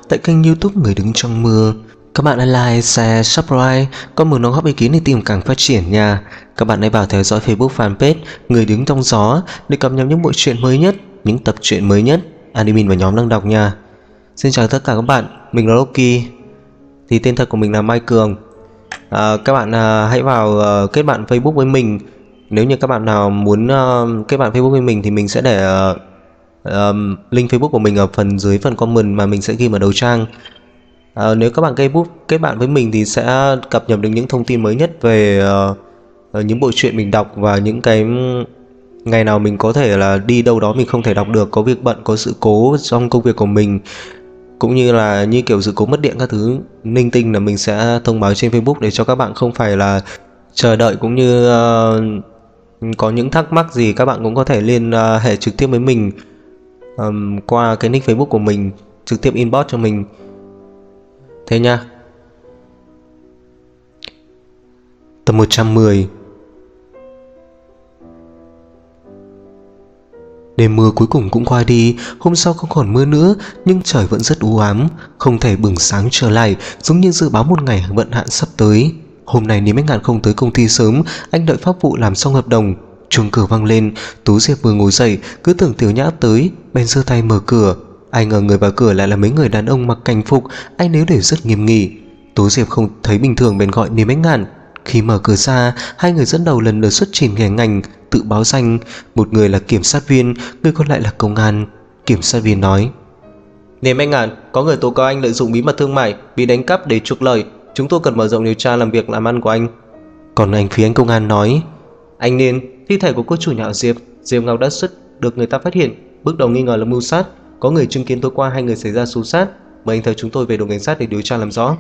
tại kênh YouTube Người Đứng Trong Mưa. Các bạn hãy like, share, subscribe, comment đóng góp ý kiến để team càng phát triển nha. Các bạn hãy vào theo dõi Facebook fanpage Người Đứng Trong Gió để cập nhật những bộ truyện mới nhất, những tập truyện mới nhất admin và nhóm đang đọc nha. Xin chào tất cả các bạn, mình là Loki. Thì tên thật của mình là Mai Cường. Các bạn hãy vào kết bạn Facebook với mình. Nếu như các bạn nào muốn kết bạn Facebook với mình thì mình sẽ để link Facebook của mình ở phần dưới phần comment mà mình sẽ ghi ở đầu trang. Nếu các bạn kết bạn với mình thì sẽ cập nhật được những thông tin mới nhất về những bộ truyện mình đọc, và những cái ngày nào mình có thể là đi đâu đó mình không thể đọc được, có việc bận, có sự cố trong công việc của mình, cũng như là như kiểu sự cố mất điện các thứ linh tinh, là mình sẽ thông báo trên Facebook để cho các bạn không phải là chờ đợi, cũng như có những thắc mắc gì các bạn cũng có thể liên hệ trực tiếp với mình qua cái nick Facebook của mình, trực tiếp inbox cho mình. Thế nha. Tập 110. Đêm mưa cuối cùng cũng qua đi. Hôm sau không còn mưa nữa, nhưng trời vẫn rất u ám, không thể bừng sáng trở lại, giống như dự báo một ngày vận hạn sắp tới. Hôm nay Lý Bách Ngạn không tới công ty sớm, anh đợi pháp vụ làm xong hợp đồng. Chuông cửa vang lên, Tú Diệp vừa ngồi dậy, cứ tưởng Tiểu Nhã tới, bèn giơ tay mở cửa. Ai ngờ người vào cửa lại là mấy người đàn ông mặc cảnh phục, ai nấy đều rất nghiêm nghị. Tú Diệp không thấy bình thường bèn gọi Lý Bách Ngạn. Khi mở cửa ra, hai người dẫn đầu lần lượt xuất trình thẻ ngành, tự báo danh. Một người là kiểm sát viên, người còn lại là công an. Kiểm sát viên nói: Lý Bách Ngạn, có người tố cáo anh lợi dụng bí mật thương mại, bị đánh cắp để trục lợi. Chúng tôi cần mở rộng điều tra làm việc làm ăn của anh. Còn phía anh công an nói: Anh Niên, thi thể của cô chủ nhà Diệp Ngọc đã được người ta phát hiện, bước đầu nghi ngờ là mưu sát. Có người chứng kiến tối qua hai người xảy ra xô xát, mời anh theo chúng tôi về đồn cảnh sát để điều tra làm rõ.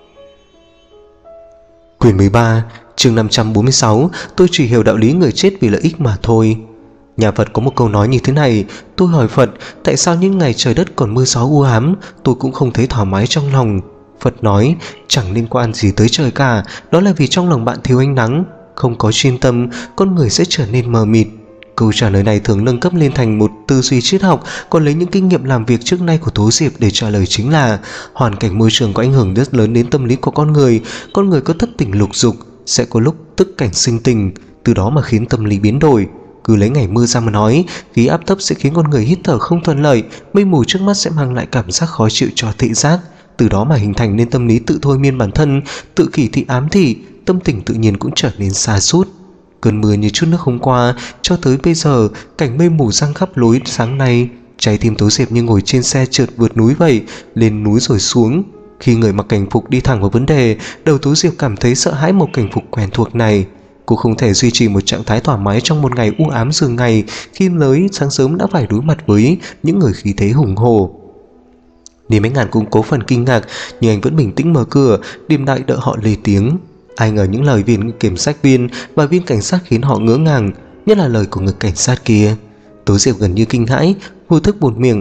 Quyển 13, chương 546. Tôi chỉ hiểu đạo lý người chết vì lợi ích mà thôi. Nhà Phật có một câu nói như thế này. Tôi hỏi Phật, tại sao những ngày trời đất còn mưa gió u ám, tôi cũng không thấy thoải mái trong lòng. Phật nói, chẳng liên quan gì tới trời cả, đó là vì trong lòng bạn thiếu ánh nắng. Không có chuyên tâm, con người sẽ trở nên mờ mịt. Câu trả lời này thường nâng cấp lên thành một tư duy triết học, còn lấy những kinh nghiệm làm việc trước nay của Tố Diệp để trả lời chính là: hoàn cảnh môi trường có ảnh hưởng rất lớn đến tâm lý của con người có thất tình lục dục, sẽ có lúc tức cảnh sinh tình, từ đó mà khiến tâm lý biến đổi. Cứ lấy ngày mưa ra mà nói, khí áp thấp sẽ khiến con người hít thở không thuận lợi, mây mù trước mắt sẽ mang lại cảm giác khó chịu cho thị giác, từ đó mà hình thành nên tâm lý tự thôi miên bản thân, tự kỳ thị ám thị, tâm tình tự nhiên cũng trở nên sa sút. Cơn mưa như chút nước hôm qua cho tới bây giờ, cảnh mây mù giăng khắp lối sáng nay, trái tim Tố Diệp như ngồi trên xe trượt vượt núi vậy, lên núi rồi xuống. Khi người mặc cảnh phục đi thẳng vào vấn đề, đầu Tố Diệp cảm thấy sợ hãi một cảnh phục quen thuộc này. Cô không thể duy trì một trạng thái thoải mái trong một ngày u ám thường ngày, khi mới sáng sớm đã phải đối mặt với những người khí thế hùng hổ. Lý Bách Ngạn cũng cố phần kinh ngạc, nhưng anh vẫn bình tĩnh mở cửa, điềm đạm đợi họ lên tiếng. Ai ngờ những lời viên kiểm sát viên và viên cảnh sát khiến họ ngỡ ngàng, nhất là lời của người cảnh sát kia. Tố Diệp gần như kinh hãi, vô thức buột miệng: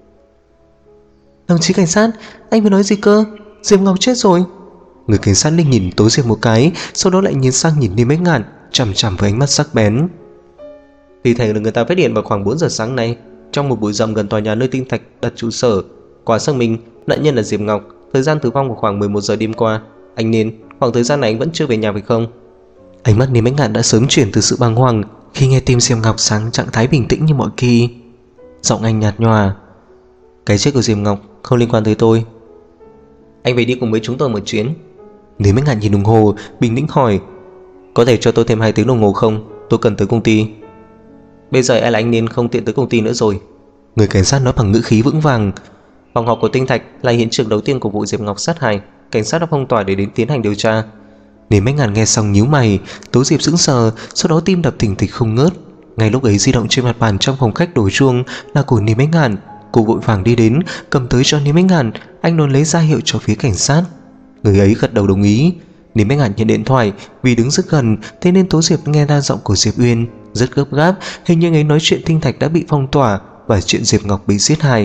Đồng chí cảnh sát, anh vừa nói gì cơ? Diệp Ngọc chết rồi. Người cảnh sát liếc nhìn Tố Diệp một cái, sau đó lại nhìn sang nhìn Lý Bách Ngạn, chằm chằm với ánh mắt sắc bén. Thi thể được người ta phát hiện vào khoảng 4 giờ sáng nay, trong một bụi rậm gần tòa nhà nơi Tinh Thạch đặt trụ sở. Qua xác minh, nạn nhân là Diệp Ngọc, thời gian tử vong vào khoảng 11 giờ đêm qua. Anh Niên, khoảng thời gian này anh vẫn chưa về nhà phải không? Ánh mắt Lý Bách Ngạn đã sớm chuyển từ sự bàng hoàng khi nghe tim Diệp Ngọc sang trạng thái bình tĩnh như mọi khi. Giọng anh nhạt nhòa: Cái chết của Diệp Ngọc không liên quan tới tôi. Anh về đi cùng với chúng tôi một chuyến. Lý Bách Ngạn nhìn đồng hồ, bình tĩnh hỏi: Có thể cho tôi thêm 2 tiếng đồng hồ không? Tôi cần tới công ty. Bây giờ e là anh Niên không tiện tới công ty nữa rồi. Người cảnh sát nói bằng ngữ khí vững vàng. Phòng họp của Tinh Thạch là hiện trường đầu tiên của vụ Diệp Ngọc sát hại. Cảnh sát đã phong tỏa để đến tiến hành điều tra. Lý Bách Ngạn nghe xong nhíu mày. Tố Diệp sững sờ, sau đó tim đập thình thịch không ngớt. Ngay lúc ấy di động trên mặt bàn trong phòng khách đổ chuông là của Lý Bách Ngạn. Cô vội vàng đi đến, cầm tới cho Lý Bách Ngạn. Anh đón lấy ra hiệu cho phía cảnh sát. Người ấy gật đầu đồng ý. Lý Bách Ngạn nhận điện thoại, vì đứng rất gần thế nên Tố Diệp nghe ra giọng của Diệp Uyên rất gấp gáp, hình như ấy nói chuyện Tinh Thạch đã bị phong tỏa và chuyện Diệp Ngọc bị giết hại.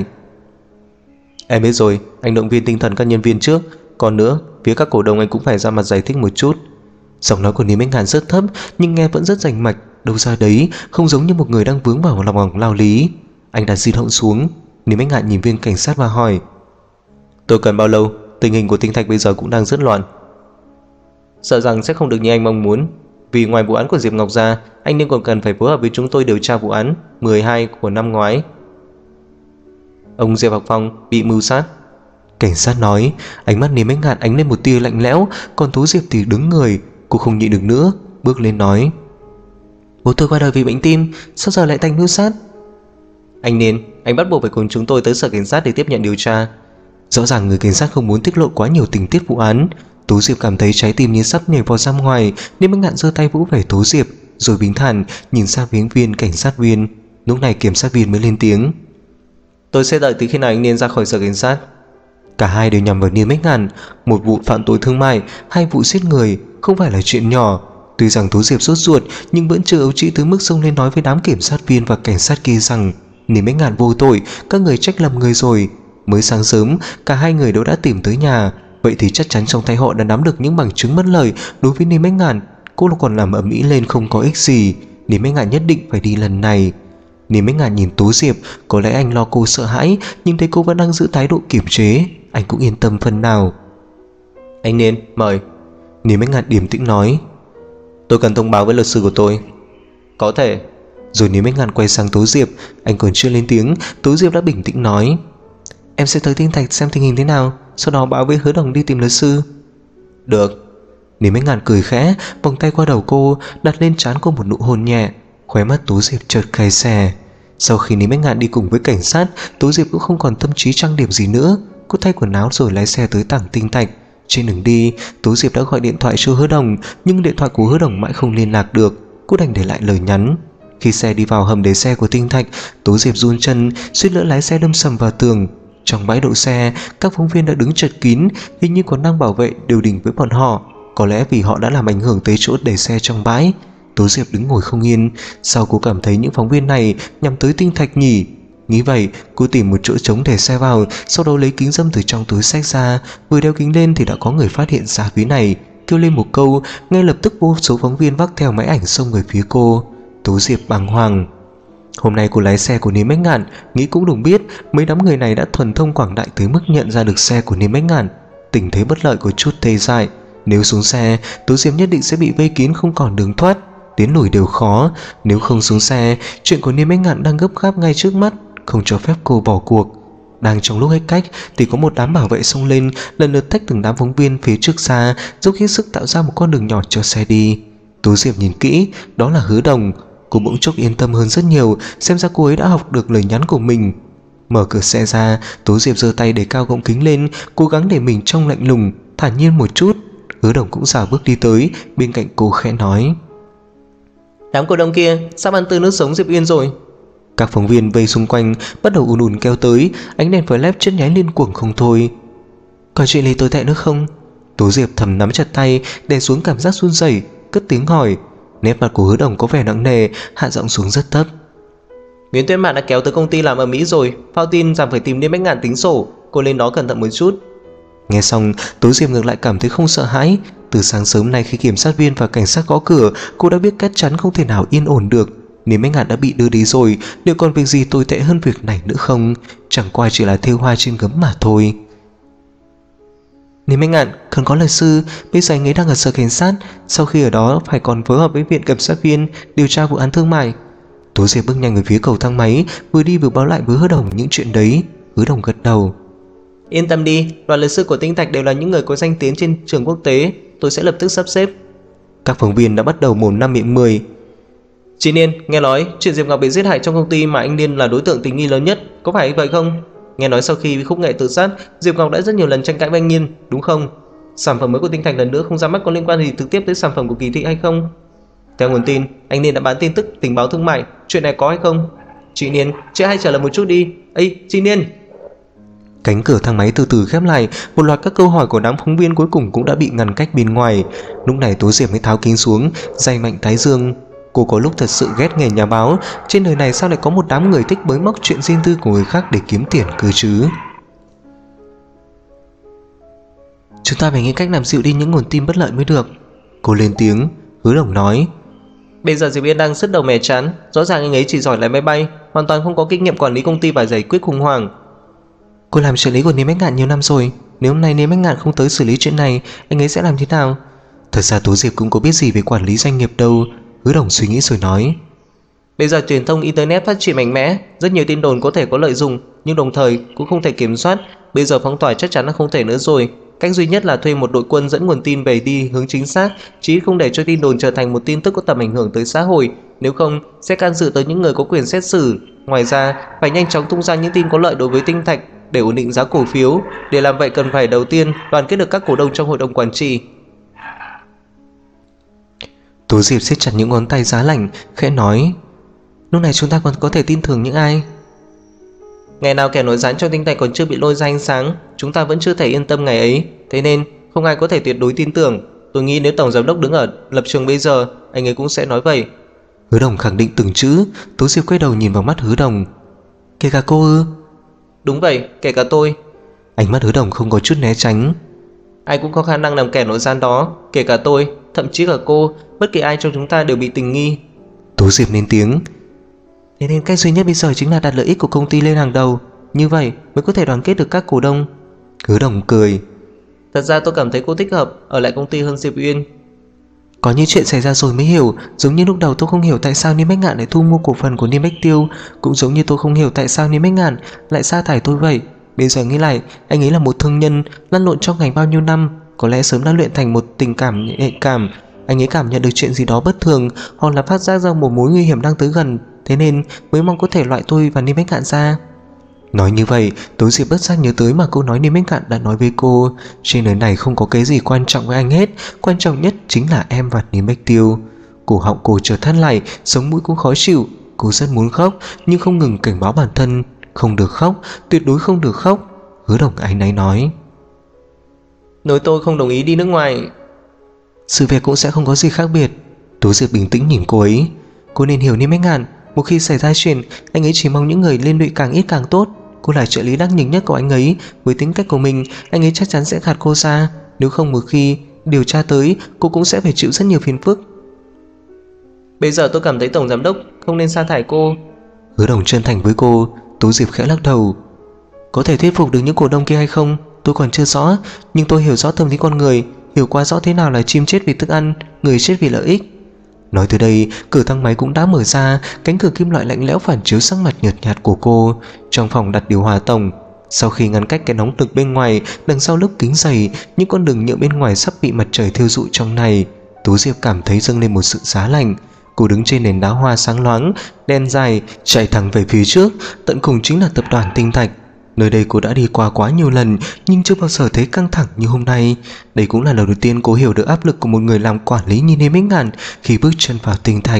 Em biết rồi, anh động viên tinh thần các nhân viên trước. Còn nữa, phía các cổ đông anh cũng phải ra mặt giải thích một chút. Giọng nói của Lý Bách Ngạn rất thấp nhưng nghe vẫn rất rành mạch, đâu ra đấy, không giống như một người đang vướng vào lòng vòng lao lý. Anh đặt di động xuống. Lý Bách Ngạn nhìn viên cảnh sát và hỏi: Tôi cần bao lâu? Tình hình của Tinh Thạch bây giờ cũng đang rất loạn. Sợ rằng sẽ không được như anh mong muốn. Vì ngoài vụ án của Diệp Ngọc ra, anh nên còn cần phải phối hợp với chúng tôi điều tra vụ án 12 của năm ngoái. Ông Diệp Học Phong bị mưu sát. Cảnh sát nói. Ánh mắt Niêm Bách Ngạn ánh lên một tia lạnh lẽo. Còn Tố Diệp thì đứng người. Cô không nhịn được nữa, bước lên nói: bố tôi qua đời vì bệnh tim, sao giờ lại thành mưu sát? Anh bắt buộc phải cùng chúng tôi tới sở cảnh sát để tiếp nhận điều tra. Rõ ràng người cảnh sát không muốn tiết lộ quá nhiều tình tiết vụ án. Tố Diệp cảm thấy trái tim như sắp nhảy vào ra ngoài. Niêm Bách Ngạn giơ tay vỗ về Tố Diệp, rồi bình thản nhìn sang phía viên cảnh sát viên. Lúc này kiểm sát viên mới lên tiếng: tôi sẽ đợi từ khi nào anh nên ra khỏi sở cảnh sát. Cả hai đều nhằm vào Niêm Bách Ngạn. Một vụ phạm tội thương mại, hai vụ giết người không phải là chuyện nhỏ. Tuy rằng Tố Diệp sốt ruột nhưng vẫn chưa ấu trĩ tới mức xông lên nói với đám kiểm sát viên và cảnh sát kia rằng Niêm Bách Ngạn vô tội, các người trách lầm người rồi. Mới sáng sớm cả hai người đều đã tìm tới nhà, vậy thì chắc chắn trong tay họ đã nắm được những bằng chứng bất lợi đối với Niêm Bách Ngạn. Cô còn làm ầm ĩ lên không có ích gì. Niêm Bách Ngạn nhất định phải đi lần này. Niêm Bách Ngạn nhìn Tố Diệp, có lẽ anh lo cô sợ hãi, nhưng thấy cô vẫn đang giữ thái độ kiềm chế, anh cũng yên tâm phần nào. Anh nên mời. Niêm Bách Ngạn điềm tĩnh nói: tôi cần thông báo với luật sư của tôi. Có thể. Rồi Niêm Bách Ngạn quay sang Tố Diệp. Anh còn chưa lên tiếng, Tố Diệp đã bình tĩnh nói: em sẽ tới Tinh Thạch xem tình hình thế nào, sau đó báo với Hứa Đồng đi tìm luật sư. Được. Niêm Bách Ngạn cười khẽ, vòng tay qua đầu cô, đặt lên trán cô một nụ hôn nhẹ. Khóe mắt Tố Diệp chợt cay xè. Sau khi Niêm Bách Ngạn đi cùng với cảnh sát, Tố Diệp cũng không còn tâm trí trang điểm gì nữa. Cô thay quần áo rồi lái xe tới tảng Tinh Thạch. Trên đường đi, Tố Diệp đã gọi điện thoại cho Hứa Đồng, nhưng điện thoại của Hứa Đồng mãi không liên lạc được. Cô đành để lại lời nhắn. Khi xe đi vào hầm để xe của Tinh Thạch, Tố Diệp run chân, suýt nữa lái xe đâm sầm vào tường. Trong bãi đậu xe, các phóng viên đã đứng chật kín, hình như còn đang bảo vệ điều đình với bọn họ. Có lẽ vì họ đã làm ảnh hưởng tới chỗ để xe trong bãi. Tố Diệp đứng ngồi không yên. Sao cô cảm thấy những phóng viên này nhằm tới Tinh Thạch nhỉ? Nghĩ vậy, cô tìm một chỗ trống để xe vào, sau đó lấy kính râm từ trong túi xách ra. Vừa đeo kính lên thì đã có người phát hiện ra phía này, kêu lên một câu, ngay lập tức vô số phóng viên vác theo máy ảnh xông về phía cô. Tố Diệp bàng hoàng. Hôm nay cô lái xe của Niêm Bách Ngạn, nghĩ cũng đúng biết mấy đám người này đã thuần thông quảng đại tới mức nhận ra được xe của Niêm Bách Ngạn. Tình thế bất lợi có chút tê dại. Nếu xuống xe, Tố Diệp nhất định sẽ bị vây kín không còn đường thoát, tiến lùi đều khó. Nếu không xuống xe, chuyện của Niêm Bách Ngạn đang gấp gáp ngay trước mắt, không cho phép cô bỏ cuộc. Đang trong lúc hết cách thì có một đám bảo vệ xông lên, lần lượt tách từng đám phóng viên phía trước ra, dốc hết sức tạo ra một con đường nhỏ cho xe đi. Tố Diệp nhìn kỹ, đó là Hứa Đồng. Cô bỗng chốc yên tâm hơn rất nhiều, xem ra cô ấy đã học được lời nhắn của mình. Mở cửa xe ra, Tố Diệp giơ tay để cao gọng kính lên, cố gắng để mình trông lạnh lùng, thản nhiên một chút. Hứa Đồng cũng rảo bước đi tới, bên cạnh cô khẽ nói: đám cổ đông kia sắp ăn tươi nước sống Diệp Uyên rồi. Các phóng viên vây xung quanh bắt đầu ùn ùn kéo tới, ánh đèn flash chớp nháy liên cuồng không thôi. Có chuyện gì tồi tệ nữa không? Tố Diệp thầm nắm chặt tay, đè xuống cảm giác run rẩy, cất tiếng hỏi. Nét mặt của Hứa Đồng có vẻ nặng nề, hạ giọng xuống rất thấp. Nguyễn Tuyết Mạn đã kéo tới công ty làm ở Mỹ rồi, phao tin rằng phải tìm Niêm Bách Ngạn tính sổ, cô lên đó cẩn thận một chút. Nghe xong, Tố Diệp ngược lại cảm thấy không sợ hãi. Từ sáng sớm nay khi kiểm sát viên và cảnh sát gõ cửa, cô đã biết chắc chắn không thể nào yên ổn được. Niêm Bách Ngạn đã bị đưa đi rồi, liệu còn việc gì tồi tệ hơn việc này nữa không? Chẳng qua chỉ là thêu hoa trên gấm mà thôi. Niêm Bách Ngạn cần có luật sư, bây giờ anh ấy đang ở sở cảnh sát, sau khi ở đó phải còn phối hợp với viện kiểm sát viên điều tra vụ án thương mại. Tố Diệp bước nhanh về phía cầu thang máy, vừa đi vừa báo lại với Hứa Đồng những chuyện đấy. Hứa Đồng gật đầu. Yên tâm đi, đoàn luật sư của Tinh Thạch đều là những người có danh tiếng trên trường quốc tế, tôi sẽ lập tức sắp xếp. Các phóng viên đã bắt đầu mồm năm miệng mười. Chị Niên, nghe nói chuyện Diệp Ngọc bị giết hại trong công ty mà anh Niên là đối tượng tình nghi lớn nhất, có phải vậy không? Nghe nói sau khi Khúc Nghệ tự sát, Diệp Ngọc đã rất nhiều lần tranh cãi với anh Niên, đúng không? Sản phẩm mới của Tinh Thạch lần nữa không ra mắt có liên quan gì trực tiếp tới sản phẩm của Kỳ Thị hay không? Theo nguồn tin, anh Niên đã bán tin tức tình báo thương mại, chuyện này có hay không? Chị Niên, chị hãy trả lời một chút đi. Ây, chị Niên. Cánh cửa thang máy từ từ khép lại, một loạt các câu hỏi của đám phóng viên cuối cùng cũng đã bị ngăn cách bên ngoài. Lúc này Tố Diệp mới tháo kính xuống, day mạnh thái dương. Cô có lúc thật sự ghét nghề nhà báo, trên đời này sao lại có một đám người thích bới móc chuyện riêng tư của người khác để kiếm tiền cơ chứ? Chúng ta phải nghĩ cách làm dịu đi những nguồn tin bất lợi mới được. Cô lên tiếng. Hứa Đồng nói. Bây giờ Diệp Yên đang sứt đầu mẻ chán, rõ ràng anh ấy chỉ giỏi lái máy bay, hoàn toàn không có kinh nghiệm quản lý công ty và giải quyết khủng hoảng. Cô làm trợ lý của Niêm Bách Ngạn nhiều năm rồi, nếu hôm nay Niêm Bách Ngạn không tới xử lý chuyện này, anh ấy sẽ làm thế nào? Thật ra Tố Diệp cũng có biết gì về quản lý doanh nghiệp đâu. Hứa Đồng suy nghĩ rồi nói: Bây giờ truyền thông internet phát triển mạnh mẽ, rất nhiều tin đồn có thể có lợi dụng, nhưng đồng thời cũng không thể kiểm soát. Bây giờ phong tỏa chắc chắn là không thể nữa rồi. Cách duy nhất là thuê một đội quân dẫn nguồn tin về đi hướng chính xác, chí không để cho tin đồn trở thành một tin tức có tầm ảnh hưởng tới xã hội. Nếu không, sẽ can dự tới những người có quyền xét xử. Ngoài ra, phải nhanh chóng tung ra những tin có lợi đối với Tinh Thạch để ổn định giá cổ phiếu. Để làm vậy cần phải đầu tiên đoàn kết được các cổ đông trong hội đồng quản trị. Tố Diệp siết chặt những ngón tay giá lạnh, khẽ nói: Lúc này chúng ta còn có thể tin tưởng những ai? Ngày nào kẻ nổi gián trong Tinh Thạch còn chưa bị lôi ra ánh sáng, chúng ta vẫn chưa thể yên tâm ngày ấy. Thế nên không ai có thể tuyệt đối tin tưởng. Tôi nghĩ nếu tổng giám đốc đứng ở lập trường bây giờ, anh ấy cũng sẽ nói vậy. Hứa Đồng khẳng định từng chữ. Tố Diệp quay đầu nhìn vào mắt Hứa Đồng: Kể cả cô ư? Đúng vậy, kể cả tôi. Ánh mắt Hứa Đồng không có chút né tránh. Ai cũng có khả năng làm kẻ nổi gián đó, kể cả tôi, thậm chí cả cô. Bất kỳ ai trong chúng ta đều bị tình nghi. Tố Diệp lên tiếng: Thế nên cách duy nhất bây giờ chính là đặt lợi ích của công ty lên hàng đầu. Như vậy mới có thể đoàn kết được các cổ đông. Hứa Đồng cười: Thật ra tôi cảm thấy cô thích hợp ở lại công ty hơn Diệp Uyên. Có những chuyện xảy ra rồi mới hiểu. Giống như lúc đầu tôi không hiểu tại sao Niêm Bách Ngạn lại thu mua cổ phần của Niêm Bách Tiêu, cũng giống như tôi không hiểu tại sao Niêm Bách Ngạn lại sa thải tôi vậy. Bây giờ nghĩ lại, anh ấy là một thương nhân lăn lộn trong ngành bao nhiêu năm, có lẽ sớm đã luyện thành một tình cảm nhạy cảm. Anh ấy cảm nhận được chuyện gì đó bất thường, hoặc là phát giác ra một mối nguy hiểm đang tới gần, thế nên mới mong có thể loại tôi và Niêm Bách Ngạn ra. Nói như vậy, Tố Diệp bất giác nhớ tới mà câu nói Niêm Bách Ngạn đã nói với cô: Trên đời này không có cái gì quan trọng với anh hết, quan trọng nhất chính là em và Niêm Bách Tiêu. Cổ họng cô chợt thắt lại, sống mũi cũng khó chịu. Cô rất muốn khóc, nhưng không ngừng cảnh báo bản thân: Không được khóc, tuyệt đối không được khóc. Hứa Đồng áy náy nói: Nếu tôi không đồng ý đi nước ngoài, sự việc cũng sẽ không có gì khác biệt. Tố Diệp bình tĩnh nhìn cô ấy: Cô nên hiểu Niêm Bách Ngạn, một khi xảy ra chuyện, anh ấy chỉ mong những người liên lụy càng ít càng tốt. Cô là trợ lý đắc lực nhất của anh ấy, với tính cách của mình, anh ấy chắc chắn sẽ gạt cô ra. Nếu không một khi điều tra tới, cô cũng sẽ phải chịu rất nhiều phiền phức. Bây giờ tôi cảm thấy tổng giám đốc không nên sa thải cô. Hứa Đồng chân thành với cô. Tố Diệp khẽ lắc đầu: Có thể thuyết phục được những cổ đông kia hay không tôi còn chưa rõ, nhưng tôi hiểu rõ tâm lý con người, hiểu quá rõ thế nào là chim chết vì thức ăn, người chết vì lợi ích. Nói từ đây, cửa thang máy cũng đã mở ra, cánh cửa kim loại lạnh lẽo phản chiếu sắc mặt nhợt nhạt của cô. Trong phòng đặt điều hòa tổng. Sau khi ngăn cách cái nóng nực bên ngoài, đằng sau lớp kính dày, những con đường nhựa bên ngoài sắp bị mặt trời thiêu rụi trong này. Tố Diệp cảm thấy dâng lên một sự giá lạnh. Cô đứng trên nền đá hoa sáng loáng, đen dài, chạy thẳng về phía trước. Tận cùng chính là tập đoàn Tinh Thạch. Nơi đây cô đã đi qua quá nhiều lần, nhưng chưa bao giờ thấy căng thẳng như hôm nay. Đây cũng là lần đầu tiên cô hiểu được áp lực của một người làm quản lý như Niêm Bách Ngạn khi bước chân vào Tinh Thạch.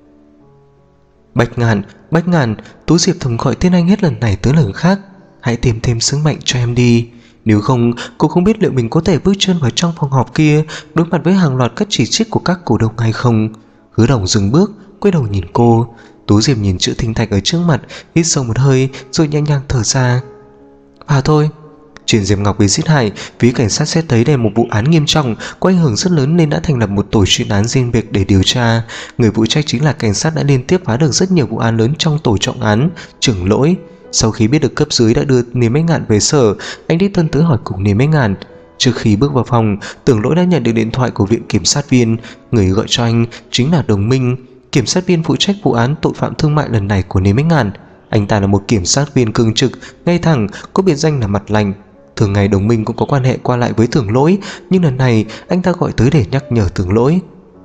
Bách Ngạn, Bách Ngạn, Tố Diệp thầm gọi tên anh hết lần này tới lần khác. Hãy tìm thêm sức mạnh cho em đi. Nếu không, cô không biết liệu mình có thể bước chân vào trong phòng họp kia, đối mặt với hàng loạt các chỉ trích của các cổ đông hay không. Hứa Đồng dừng bước, quay đầu nhìn cô. Tố Diệp nhìn chữ Tinh Thạch ở trước mặt, hít sâu một hơi rồi nhẹ nhàng thở ra. Vào thôi. Chuyện Diệp Ngọc bị giết hại, phía cảnh sát xét thấy đây là một vụ án nghiêm trọng, có ảnh hưởng rất lớn nên đã thành lập một tổ chuyên án riêng biệt để điều tra. Người phụ trách chính là cảnh sát đã liên tiếp phá được rất nhiều vụ án lớn trong tổ trọng án, Trưởng Lỗi. Sau khi biết được cấp dưới đã đưa Niêm Bách Ngạn về sở, anh đích thân tới hỏi cùng Niêm Bách Ngạn. Trước khi bước vào phòng, Tưởng Lỗi đã nhận được điện thoại của viện kiểm sát viên. Người gọi cho anh chính là Đồng Minh, kiểm sát viên phụ trách vụ án tội phạm thương mại lần này của Niêm Bách Ngạn. Anh ta là một kiểm sát viên cương trực, ngay thẳng, có biệt danh là mặt lành. Thường ngày Đồng Minh cũng có quan hệ qua lại với Tưởng Lỗi, nhưng lần này anh ta gọi tới để nhắc nhở Tưởng Lỗi.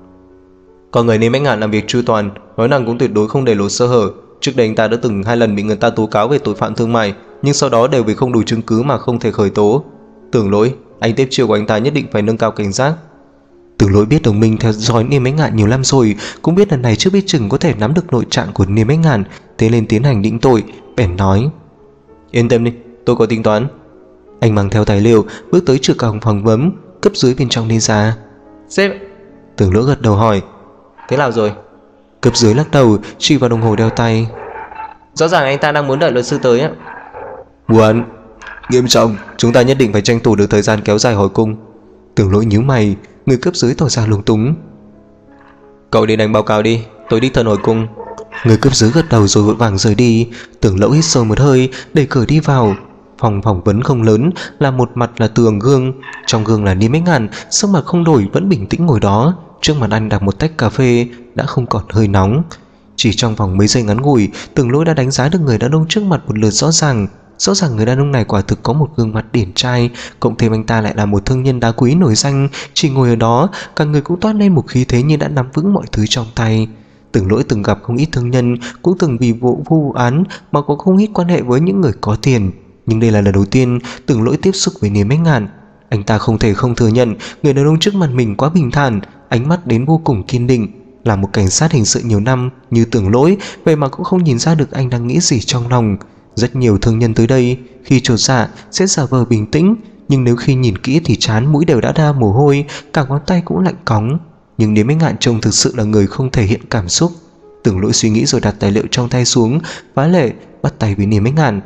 Có người Niêm Bách Ngạn làm việc chu toàn, nói rằng cũng tuyệt đối không để lộ sơ hở. Trước đây anh ta đã từng 2 lần bị người ta tố cáo về tội phạm thương mại, nhưng sau đó đều vì không đủ chứng cứ mà không thể khởi tố. Tưởng Lỗi, anh tiếp chiêu của anh ta nhất định phải nâng cao cảnh giác. Tưởng Lỗi biết Đồng Minh theo dõi Niêm Bách Ngạn nhiều năm rồi, cũng biết lần này chưa biết chừng có thể nắm được nội trạng của Niêm Bách Ngạn, thế nên tiến hành định tội. Bèn nói: Yên tâm đi, tôi có tính toán. Anh mang theo tài liệu bước tới trước cổng phòng bấm, cấp dưới bên trong đi ra. Sếp. Tưởng Lỗi gật đầu hỏi: Thế nào rồi? Cấp dưới lắc đầu, chỉ vào đồng hồ đeo tay. Rõ ràng anh ta đang muốn đợi luật sư tới á. Vụ án nghiêm trọng, chúng ta nhất định phải tranh thủ được thời gian kéo dài hồi cung. Tưởng Lỗi nhíu mày, người cấp dưới tỏ ra lúng túng. Cậu đi đánh báo cáo đi, tôi đích thân hồi cung. Người cấp dưới gật đầu rồi vội vàng rời đi. Tưởng Lỗi hít sâu một hơi, đẩy cửa đi vào. Phòng phỏng vấn không lớn, là một mặt là tường gương, trong gương là Niêm Bách Ngạn, sắc mặt không đổi vẫn bình tĩnh ngồi đó. Trước mặt anh đặt một tách cà phê đã không còn hơi nóng. Chỉ trong vòng mấy giây ngắn ngủi, Tưởng Lỗi đã đánh giá được người đàn ông trước mặt một lượt rõ ràng. Rõ ràng người đàn ông này quả thực có một gương mặt điển trai, cộng thêm anh ta lại là một thương nhân đá quý nổi danh. Chỉ ngồi ở đó, cả người cũng toát lên một khí thế như đã nắm vững mọi thứ trong tay. Tưởng Lỗi từng gặp không ít thương nhân, cũng từng vì vụ án mà có không ít quan hệ với những người có tiền, nhưng đây là lần đầu tiên Tưởng Lỗi tiếp xúc với Niêm Bách Ngạn. Anh ta không thể không thừa nhận người đàn ông trước mặt mình quá bình thản, ánh mắt đến vô cùng kiên định. Là một cảnh sát hình sự nhiều năm như Tưởng Lỗi, vậy mà cũng không nhìn ra được anh đang nghĩ gì trong lòng. Rất nhiều thương nhân tới đây khi chột dạ sẽ giả vờ bình tĩnh, nhưng nếu khi nhìn kỹ thì trán mũi đều đã ra mồ hôi, cả ngón tay cũng lạnh cóng. Nhưng Niêm Bách Ngạn trông thực sự là người không thể hiện cảm xúc. Tưởng Lỗi suy nghĩ rồi đặt tài liệu trong tay xuống, phá lệ bắt tay với Niêm Bách Ngạn.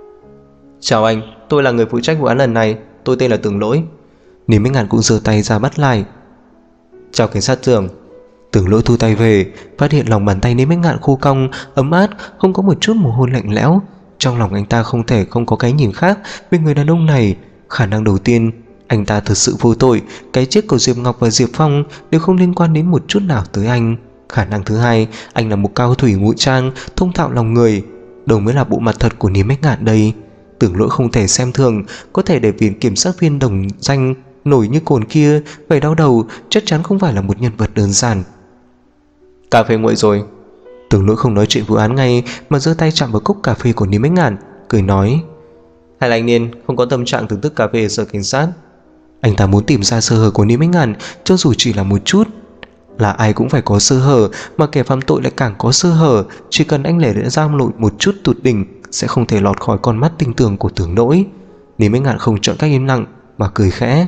Chào anh, tôi là người phụ trách vụ án lần này, tôi tên là Tưởng Lỗi. Niêm Bách Ngạn cũng giơ tay ra bắt lại. Chào cảnh sát Tưởng. Tưởng Lỗi thu tay về, phát hiện lòng bàn tay Niêm Bách Ngạn khô cong, ấm áp, không có một chút mồ hôi lạnh lẽo. Trong lòng anh ta không thể không có cái nhìn khác về người đàn ông này. Khả năng đầu tiên, anh ta thực sự vô tội, cái chết của Diệp Ngọc và Diệp Phong đều không liên quan đến một chút nào tới anh. Khả năng thứ hai, anh là một cao thủy ngụy trang, thông thạo lòng người. Đâu mới là bộ mặt thật của Niêm Bách Ngạn đây. Tưởng Lỗi không thể xem thường, có thể để viện kiểm sát viên đồng danh nổi như cồn kia phải đau đầu, chắc chắn không phải là một nhân vật đơn giản. Cà phê nguội rồi. Tưởng Lỗi không nói chuyện vụ án ngay mà giơ tay chạm vào cốc cà phê của Niêm Bách Ngạn, cười nói: Hay là anh Niên không có tâm trạng thưởng thức cà phê ở sở cảnh sát? Anh ta muốn tìm ra sơ hở của Niêm Bách Ngạn, cho dù chỉ là một chút. Là ai cũng phải có sơ hở, mà kẻ phạm tội lại càng có sơ hở. Chỉ cần anh lẻ đã giam lội một chút tụt đỉnh, sẽ không thể lọt khỏi con mắt tinh tường của Tưởng Lỗi. Niêm Bách Ngạn không chọn cách im lặng mà cười khẽ: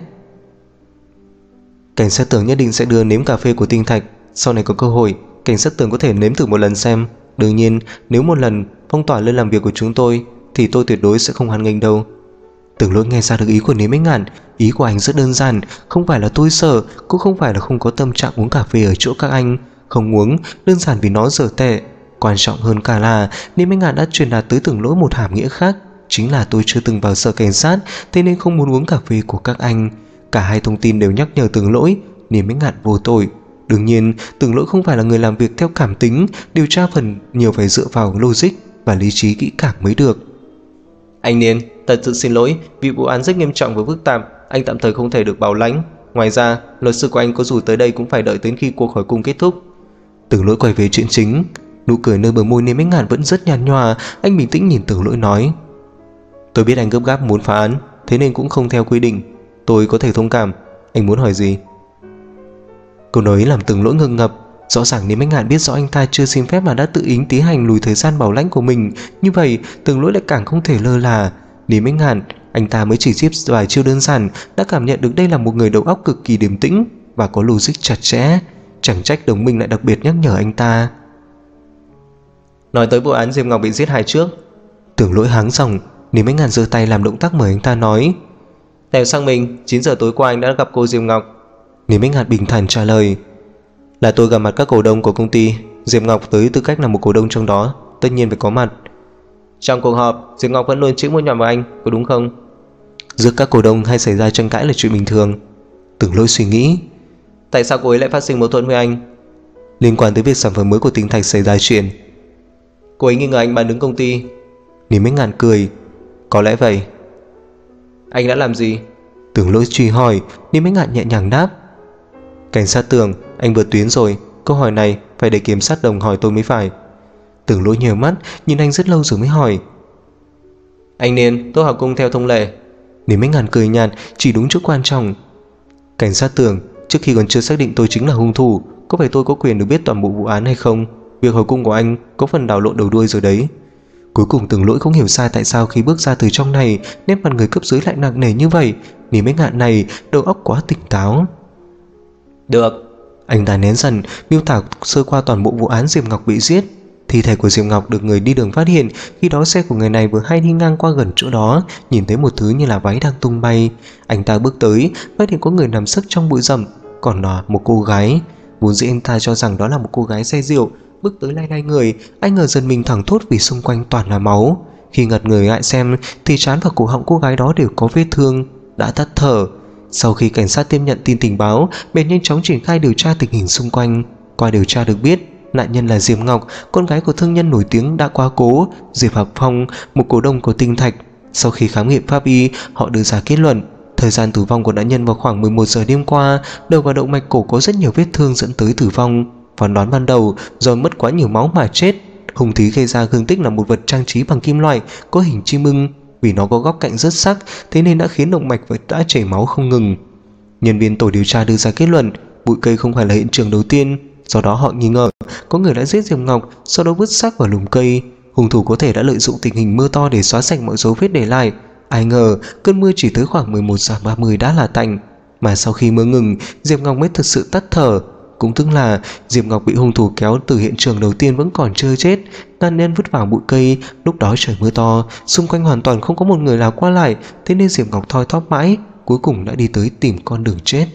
Cảnh sát Tưởng nhất định sẽ đưa nếm cà phê của Tinh Thạch. Sau này có cơ hội, cảnh sát Tưởng có thể nếm thử một lần xem. Đương nhiên, nếu một lần phong tỏa nơi làm việc của chúng tôi thì tôi tuyệt đối sẽ không hoan nghênh đâu. Tưởng Lỗi nghe ra được ý của Niêm Bách Ngạn. Ý của anh rất đơn giản, không phải là tôi sợ, cũng không phải là không có tâm trạng uống cà phê ở chỗ các anh. Không uống đơn giản vì nó dở tệ. Quan trọng hơn cả là Niêm Bách Ngạn đã truyền đạt tới Tưởng Lỗi một hàm nghĩa khác, chính là tôi chưa từng vào sở cảnh sát, thế nên không muốn uống cà phê của các anh. Cả hai thông tin đều nhắc nhở Tưởng Lỗi Niêm Bách Ngạn vô tội. Đương nhiên, Tưởng Lỗi không phải là người làm việc theo cảm tính, điều tra phần nhiều phải dựa vào logic và lý trí kỹ càng mới được. Anh Niên, thật sự xin lỗi, vì vụ án rất nghiêm trọng và phức tạp, anh tạm thời không thể được bảo lãnh. Ngoài ra, luật sư của anh có dù tới đây cũng phải đợi đến khi cuộc hỏi cung kết thúc. Tưởng Lỗi quay về chuyện chính. Nụ cười nơi bờ môi Niêm Bách Ngạn vẫn rất nhàn nhòa. Anh bình tĩnh nhìn Tưởng Lỗi nói: Tôi biết anh gấp gáp muốn phá án, thế nên cũng không theo quy định. Tôi có thể thông cảm. Anh muốn hỏi gì? Câu nói ấy làm Tưởng Lỗi ngượng ngập. Rõ ràng Niêm Bách Ngạn biết rõ anh ta chưa xin phép mà đã tự ý tiến hành lùi thời gian bảo lãnh của mình. Như vậy Tưởng Lỗi lại càng không thể lơ là. Niêm Bách Ngạn, anh ta mới chỉ tiếp vài chiêu đơn giản đã cảm nhận được đây là một người đầu óc cực kỳ điềm tĩnh và có logic chặt chẽ. Chẳng trách đồng minh lại đặc biệt nhắc nhở anh ta. Nói tới vụ án Diệp Ngọc bị giết hại trước. Tưởng Lỗi háng giọng. Niêm Bách Ngạn giơ tay làm động tác mời anh ta nói: Theo sang mình, 9 giờ tối qua anh đã gặp cô Diệp Ngọc. Niêm Bách Ngạn bình thản trả lời: Là tôi gặp mặt các cổ đông của công ty. Diệp Ngọc tới tư cách là một cổ đông trong đó, tất nhiên phải có mặt. Trong cuộc họp, Diệp Ngọc vẫn luôn chĩa mũi nhọn vào anh, có đúng không? Giữa các cổ đông hay xảy ra tranh cãi là chuyện bình thường. Tưởng Lỗi suy nghĩ: Tại sao cô ấy lại phát sinh mâu thuẫn với anh? Liên quan tới việc sản phẩm mới của Tinh Thạch xảy ra chuyện. Cô ấy nghi ngờ anh bán đứng công ty. Niêm Bách Ngạn cười: Có lẽ vậy. Anh đã làm gì? Tưởng Lỗi truy hỏi. Niêm Bách Ngạn nhẹ nhàng đáp: Cảnh sát Tưởng, anh vượt tuyến rồi. Câu hỏi này phải để kiểm sát đồng hỏi tôi mới phải. Tưởng Lỗi nhèo mắt nhìn anh rất lâu rồi mới hỏi: Anh Niên, tôi hỏi cung theo thông lệ. Niêm Bách Ngạn cười nhạt, chỉ đúng chỗ quan trọng. Cảnh sát Tưởng, trước khi còn chưa xác định tôi chính là hung thủ, có phải tôi có quyền được biết toàn bộ vụ án hay không? Việc hỏi cung của anh có phần đảo lộn đầu đuôi rồi đấy. Cuối cùng Tưởng Lỗi không hiểu sai tại sao khi bước ra từ trong này, nét mặt người cấp dưới lại nặng nề như vậy. Niêm Bách Ngạn này đầu óc quá tỉnh táo. Được. Anh ta nén dần, miêu tả sơ qua toàn bộ vụ án Diệp Ngọc bị giết. Thi thể của Diệp Ngọc được người đi đường phát hiện. Khi đó xe của người này vừa hay đi ngang qua gần chỗ đó, nhìn thấy một thứ như là váy đang tung bay. Anh ta bước tới, phát hiện có người nằm sấp trong bụi rậm, còn là một cô gái. Vốn dĩ anh ta cho rằng đó là một cô gái say rượu. Bước tới lay lay người, anh ngờ dần mình thẳng thốt vì xung quanh toàn là máu. Khi ngật người lại xem thì trán và cổ họng cô gái đó đều có vết thương, đã tắt thở. Sau khi cảnh sát tiếp nhận tin tình báo, bèn nhanh chóng triển khai điều tra tình hình xung quanh. Qua điều tra được biết, nạn nhân là Diệp Ngọc, con gái của thương nhân nổi tiếng đã quá cố, Diệp Hạc Phong, một cổ đông của Tinh Thạch. Sau khi khám nghiệm pháp y, họ đưa ra kết luận thời gian tử vong của nạn nhân vào khoảng 11 giờ đêm qua, đầu và động mạch cổ có rất nhiều vết thương dẫn tới tử vong. Phán đoán ban đầu do mất quá nhiều máu mà chết. Hung khí gây ra thương tích là một vật trang trí bằng kim loại có hình chim ưng, vì nó có góc cạnh rất sắc, thế nên đã khiến động mạch đã chảy máu không ngừng. Nhân viên tổ điều tra đưa ra kết luận bụi cây không phải là hiện trường đầu tiên, do đó họ nghi ngờ có người đã giết Diệp Ngọc, sau đó vứt xác vào lùm cây. Hung thủ có thể đã lợi dụng tình hình mưa to để xóa sạch mọi dấu vết để lại. Ai ngờ cơn mưa chỉ tới khoảng 11 giờ 30 đã là tạnh, mà sau khi mưa ngừng, Diệp Ngọc mới thực sự tắt thở. Cũng tức là Diệp Ngọc bị hung thủ kéo từ hiện trường đầu tiên vẫn còn chưa chết, nạn nhân vứt vào bụi cây. Lúc đó trời mưa to, xung quanh hoàn toàn không có một người nào qua lại, thế nên Diệp Ngọc thoi thóp mãi, cuối cùng đã đi tới tìm con đường chết.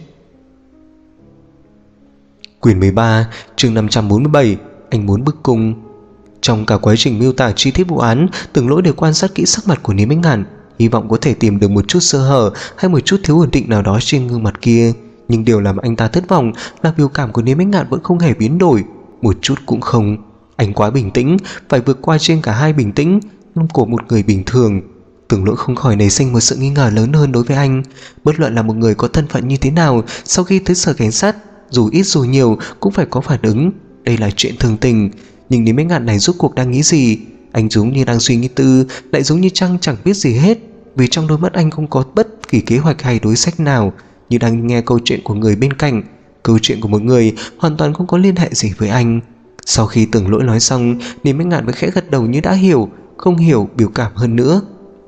Quyển 13, chương 547, anh muốn bức cung. Trong cả quá trình miêu tả chi tiết vụ án, Tưởng Lỗi đều quan sát kỹ sắc mặt của Lý Bách Ngạn, hy vọng có thể tìm được một chút sơ hở hay một chút thiếu ổn định nào đó trên gương mặt kia. Nhưng điều làm anh ta thất vọng là biểu cảm của Lý Bách Ngạn vẫn không hề biến đổi, một chút cũng không. Anh quá bình tĩnh, phải vượt qua trên cả hai bình tĩnh của một người bình thường. Tưởng Lỗi không khỏi nảy sinh một sự nghi ngờ lớn hơn đối với anh. Bất luận là một người có thân phận như thế nào, sau khi tới sở cảnh sát, dù ít dù nhiều cũng phải có phản ứng. Đây là chuyện thường tình. Nhưng Lý Bách Ngạn này rốt cuộc đang nghĩ gì? Anh giống như đang suy nghĩ tư, lại giống như Trăng chẳng biết gì hết. Vì trong đôi mắt anh không có bất kỳ kế hoạch hay đối sách nào, như đang nghe câu chuyện của người bên cạnh, câu chuyện của một người hoàn toàn không có liên hệ gì với anh. Sau khi Tưởng Lỗi nói xong, Lý Bách Ngạn mới khẽ gật đầu như đã hiểu, không hiểu biểu cảm hơn nữa.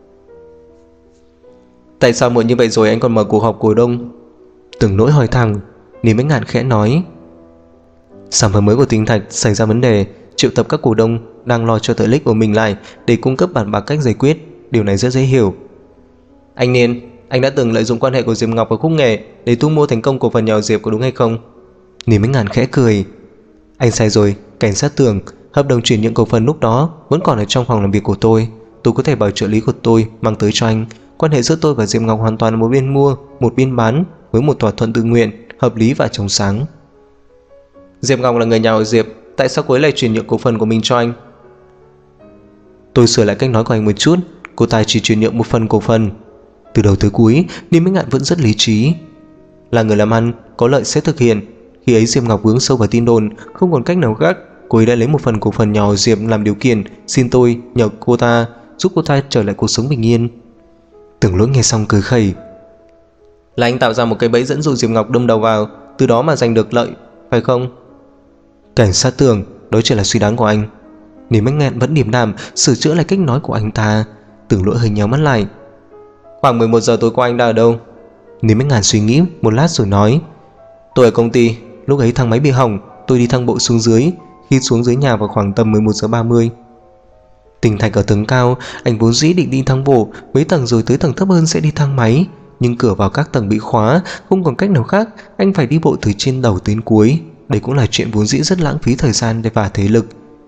Tại sao muộn như vậy rồi anh còn mở cuộc họp cổ đông? Tưởng Lỗi hỏi thẳng. Lý Bách Ngạn khẽ nói, sản phẩm mới của Tinh Thạch xảy ra vấn đề, triệu tập các cổ đông đang lo cho lợi ích của mình lại để cung cấp bản bạc cách giải quyết. Điều này rất dễ hiểu. Anh Niên, anh đã từng lợi dụng quan hệ của Diệp Ngọc và Khúc Nghề để thu mua thành công cổ phần nhà Diệp, có đúng hay không? Lý Bách Ngạn khẽ cười. Anh sai rồi, cảnh sát Tưởng, hợp đồng chuyển nhượng cổ phần lúc đó vẫn còn ở trong phòng làm việc của tôi có thể bảo trợ lý của tôi mang tới cho anh. Quan hệ giữa tôi và Diệp Ngọc hoàn toàn là một bên mua, một bên bán, với một thỏa thuận tự nguyện, hợp lý và trong sáng. Diệp Ngọc là người nhà của Diệp, tại sao cô ấy lại chuyển nhượng cổ phần của mình cho anh? Tôi sửa lại cách nói của anh một chút, cô ta chỉ chuyển nhượng một phần cổ phần. Từ đầu tới cuối, Lý Bách Ngạn vẫn rất lý trí. Là người làm ăn, có lợi sẽ thực hiện. Khi ấy Diệp Ngọc vướng sâu vào tin đồn, không còn cách nào khác, cô ấy đã lấy một phần cổ phần nhỏ Diệp làm điều kiện, xin tôi nhờ cô ta giúp cô ta trở lại cuộc sống bình yên. Tưởng Lỗi nghe xong cười khẩy. Là anh tạo ra một cái bẫy dẫn dụ Diệp Ngọc đâm đầu vào, từ đó mà giành được lợi, phải không? Cảnh sát Tưởng, đó chỉ là suy đoán của anh. Lý Bách Ngạn vẫn điềm đạm sửa chữa lại cách nói của anh ta. Tưởng Lỗi hơi nhéo mắt lại. Khoảng 11 giờ tối qua anh đã ở đâu? Lý Bách Ngạn suy nghĩ một lát rồi nói, tôi ở công ty, lúc ấy thang máy bị hỏng, tôi đi thang bộ xuống dưới. Khi xuống dưới nhà vào khoảng tầm 11 giờ 30. Tinh Thạch ở tầng cao, anh vốn dĩ định đi thang bộ, mấy tầng rồi tới tầng thấp hơn sẽ đi thang máy, nhưng cửa vào các tầng bị khóa, không còn cách nào khác, anh phải đi bộ từ trên đầu đến cuối. Đây cũng là chuyện vốn dĩ rất lãng phí thời gian và thể lực.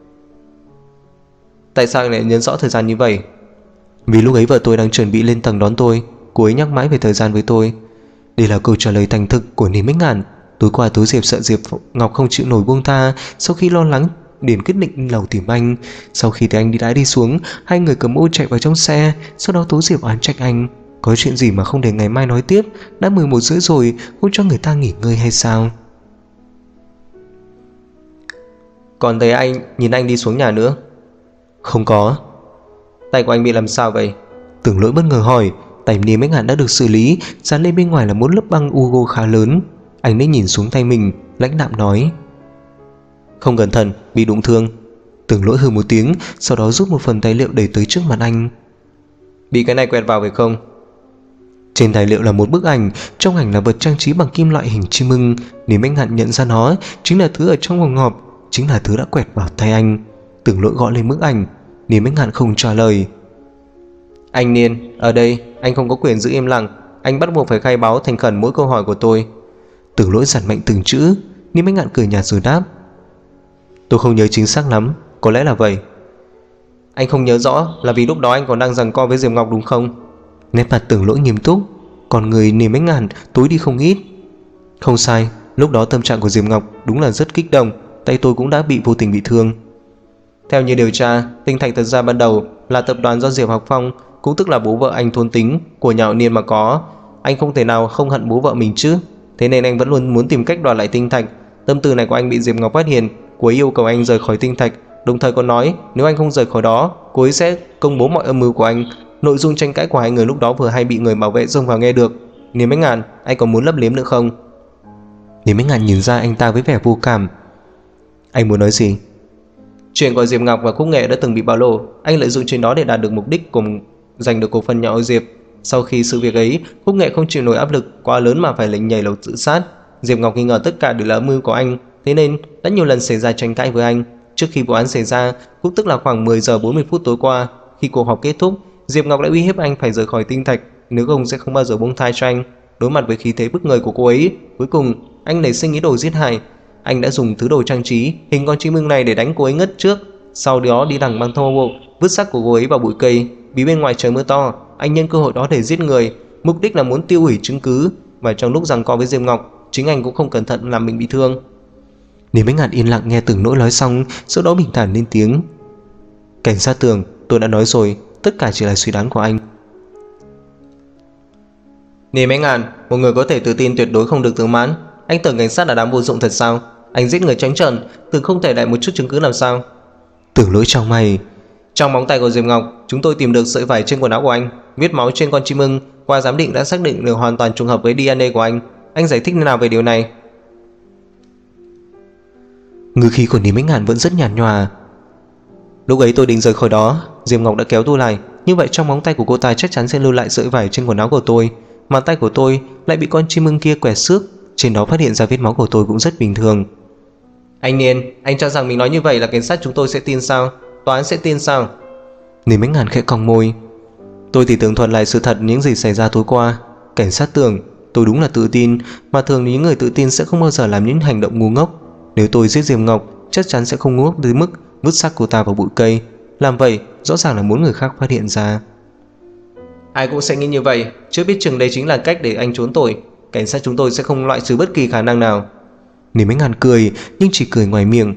Tại sao anh lại nhớ rõ thời gian như vậy? Vì lúc ấy vợ tôi đang chuẩn bị lên tầng đón tôi, cô ấy nhắc mãi về thời gian với tôi. Đây là câu trả lời thành thực của Lý Bách Ngạn. Tối qua Tố Diệp sợ Diệp Ngọc không chịu nổi buông tha, sau khi lo lắng liền quyết định lầu tìm anh. Sau khi thấy anh đi xuống, hai người cầm ô chạy vào trong xe. Sau đó Tố Diệp oán trách anh, có chuyện gì mà không để ngày mai nói tiếp, đã 11 rưỡi rồi, không cho người ta nghỉ ngơi hay sao? Còn thấy anh nhìn anh đi xuống nhà nữa? Không có. Tay của anh bị làm sao vậy? Tưởng Lỗi bất ngờ hỏi. Tay Lý Bách Ngạn đã được xử lý, dán lên bên ngoài là một lớp băng Ugo khá lớn. Anh ấy nhìn xuống tay mình, lãnh đạm nói, không cẩn thận, bị đụng thương. Tưởng Lỗi hừ một tiếng, sau đó rút một phần tài liệu đẩy tới trước mặt anh. Bị cái này quẹt vào phải không? Trên tài liệu là một bức ảnh, trong ảnh là vật trang trí bằng kim loại hình chim ưng. Lý Bách Ngạn nhận ra nó chính là thứ ở trong phòng họp, chính là thứ đã quẹt vào tay anh. Tưởng Lỗi gõ lên bức ảnh. Lý Bách Ngạn không trả lời. Anh Niên, ở đây anh không có quyền giữ im lặng, anh bắt buộc phải khai báo thành khẩn mỗi câu hỏi của tôi. Tưởng Lỗi dặn mạnh từng chữ. Lý Bách Ngạn cười nhạt rồi đáp, tôi không nhớ chính xác lắm, có lẽ là vậy. Anh không nhớ rõ là vì lúc đó anh còn đang giằng co với Diệp Ngọc đúng không? Nét mặt Tưởng Lỗi nghiêm túc, còn người Niềm Ánh Ngàn tối đi không ít. Không sai, lúc đó tâm trạng của Diệp Ngọc đúng là rất kích động, tay tôi cũng đã bị vô tình bị thương. Theo như điều tra, Tinh Thạch thật ra ban đầu là tập đoàn do Diệp Học Phong, cũng tức là bố vợ anh thôn tính của nhà họ Niên mà có. Anh không thể nào không hận bố vợ mình chứ. Thế nên anh vẫn luôn muốn tìm cách đoạt lại Tinh Thạch. Tâm tư này của anh bị Diệp Ngọc phát hiện, cô ấy yêu cầu anh rời khỏi Tinh Thạch, đồng thời còn nói nếu anh không rời khỏi đó, cô ấy sẽ công bố mọi âm mưu của anh. Nội dung tranh cãi của hai người lúc đó vừa hay bị người bảo vệ xông vào nghe được. Niềm Ánh Ngàn, anh còn muốn lấp liếm nữa không? Niềm Ánh Ngàn nhìn ra anh ta với vẻ vô cảm. Anh muốn nói gì? Chuyện của Diệp Ngọc và Khúc Nghệ đã từng bị bạo lộ, anh lợi dụng chuyện đó để đạt được mục đích cùng giành được cổ phần nhà họ Diệp. Sau khi sự việc ấy, Khúc Nghệ không chịu nổi áp lực quá lớn mà phải lệnh nhảy lầu tự sát. Diệp Ngọc nghi ngờ tất cả đều là âm mưu của anh, thế nên đã nhiều lần xảy ra tranh cãi với anh. Trước khi vụ án xảy ra, cũng tức là khoảng 10 giờ 40 phút tối qua, khi cuộc họp kết thúc, Diệp Ngọc đã uy hiếp anh phải rời khỏi Tinh Thạch, nếu không sẽ không bao giờ buông tha cho anh. Đối mặt với khí thế bức người của cô ấy, cuối cùng anh nảy sinh ý đồ giết hại. Anh đã dùng thứ đồ trang trí hình con chim ưng này để đánh cô ấy ngất trước, sau đó đi đằng băng thô bộ vứt xác của cô ấy vào bụi cây. Vì bên ngoài trời mưa to, anh nhân cơ hội đó để giết người, mục đích là muốn tiêu hủy chứng cứ. Và trong lúc giằng co với Diệp Ngọc, chính anh cũng không cẩn thận làm mình bị thương. Niềm Ánh Ngàn yên lặng nghe Tưởng Lỗi nói xong, sau đó bình thản lên tiếng. Cảnh sát Tưởng, tôi đã nói rồi, tất cả chỉ là suy đoán của anh. Niềm Ánh Ngàn, một người có thể tự tin tuyệt đối không được tự mãn. Anh tưởng cảnh sát là đám vô dụng thật sao? Anh giết người trắng trợn, tưởng không thể lại một chút chứng cứ làm sao? Tưởng Lỗi trong mày. Trong móng tay của Diệp Ngọc, chúng tôi tìm được sợi vải trên quần áo của anh, vết máu trên con chim ưng, qua giám định đã xác định được hoàn toàn trùng hợp với DNA của anh. Anh giải thích thế nào về điều này? Ngữ khí của Niềm Ánh Ngàn vẫn rất nhàn nhòa. Lúc ấy tôi định rời khỏi đó, Diệp Ngọc đã kéo tôi lại. Như vậy trong móng tay của cô ta chắc chắn sẽ lưu lại sợi vải trên quần áo của tôi. Mà tay của tôi lại bị con chim ưng kia quẹt xước, trên đó phát hiện ra vết máu của tôi cũng rất bình thường. Anh Niên, anh cho rằng mình nói như vậy là cảnh sát chúng tôi sẽ tin sao? Tòa án sẽ tin sao? Niềm Ánh Ngàn khẽ cong môi. Tôi thì tường thuật lại sự thật những gì xảy ra tối qua. Cảnh sát Tưởng, tôi đúng là tự tin, mà thường những người tự tin sẽ không bao giờ làm những hành động ngu ngốc. Nếu tôi giết Diệp Ngọc, chắc chắn sẽ không ngu ngốc tới mức vứt xác cô ta vào bụi cây. Làm vậy rõ ràng là muốn người khác phát hiện ra. Ai cũng sẽ nghĩ như vậy, chứ biết chừng đây chính là cách để anh trốn tội. Cảnh sát chúng tôi sẽ không loại trừ bất kỳ khả năng nào. Niềm Ánh Ngàn cười, nhưng chỉ cười ngoài miệng.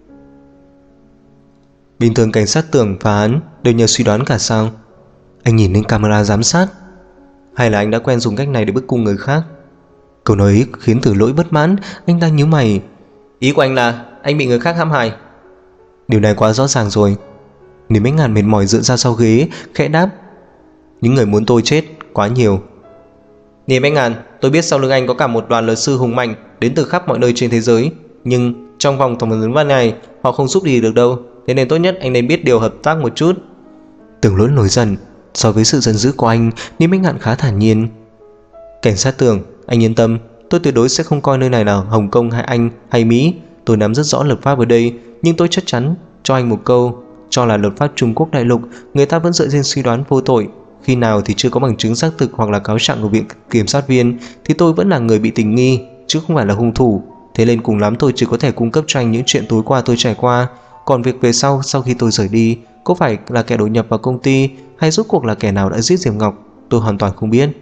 Bình thường cảnh sát Tưởng phá án đều nhờ suy đoán cả sao? Anh nhìn lên camera giám sát. Hay là anh đã quen dùng cách này để bức cung người khác? Câu nói ấy khiến Tưởng Lỗi bất mãn. Anh ta nhíu mày. Ý của anh là anh bị người khác hãm hại? Điều này quá rõ ràng rồi. Niềm Ánh Ngàn mệt mỏi dựa ra sau ghế, khẽ đáp. Những người muốn tôi chết quá nhiều. Niềm Ánh Ngàn, tôi biết sau lưng anh có cả một đoàn luật sư hùng mạnh đến từ khắp mọi nơi trên thế giới, nhưng trong vòng phỏng vấn này họ không giúp gì được đâu. Thế nên tốt nhất anh nên biết điều hợp tác một chút. Tưởng Lỗi nổi giận. So với sự giận dữ của anh, Niềm Ánh Ngàn khá thản nhiên. Cảnh sát Tưởng, anh yên tâm, tôi tuyệt đối sẽ không coi nơi này là Hồng Kông hay Anh hay Mỹ. Tôi nắm rất rõ luật pháp ở đây, nhưng tôi chắc chắn cho anh một câu, cho là luật pháp Trung Quốc đại lục, người ta vẫn dựa trên suy đoán vô tội. Khi nào thì chưa có bằng chứng xác thực hoặc là cáo trạng của viện kiểm sát viên, thì tôi vẫn là người bị tình nghi, chứ không phải là hung thủ. Thế nên cùng lắm tôi chỉ có thể cung cấp cho anh những chuyện tối qua tôi trải qua. Còn việc về sau khi tôi rời đi, có phải là kẻ đột nhập vào công ty hay rốt cuộc là kẻ nào đã giết Diệp Ngọc, tôi hoàn toàn không biết.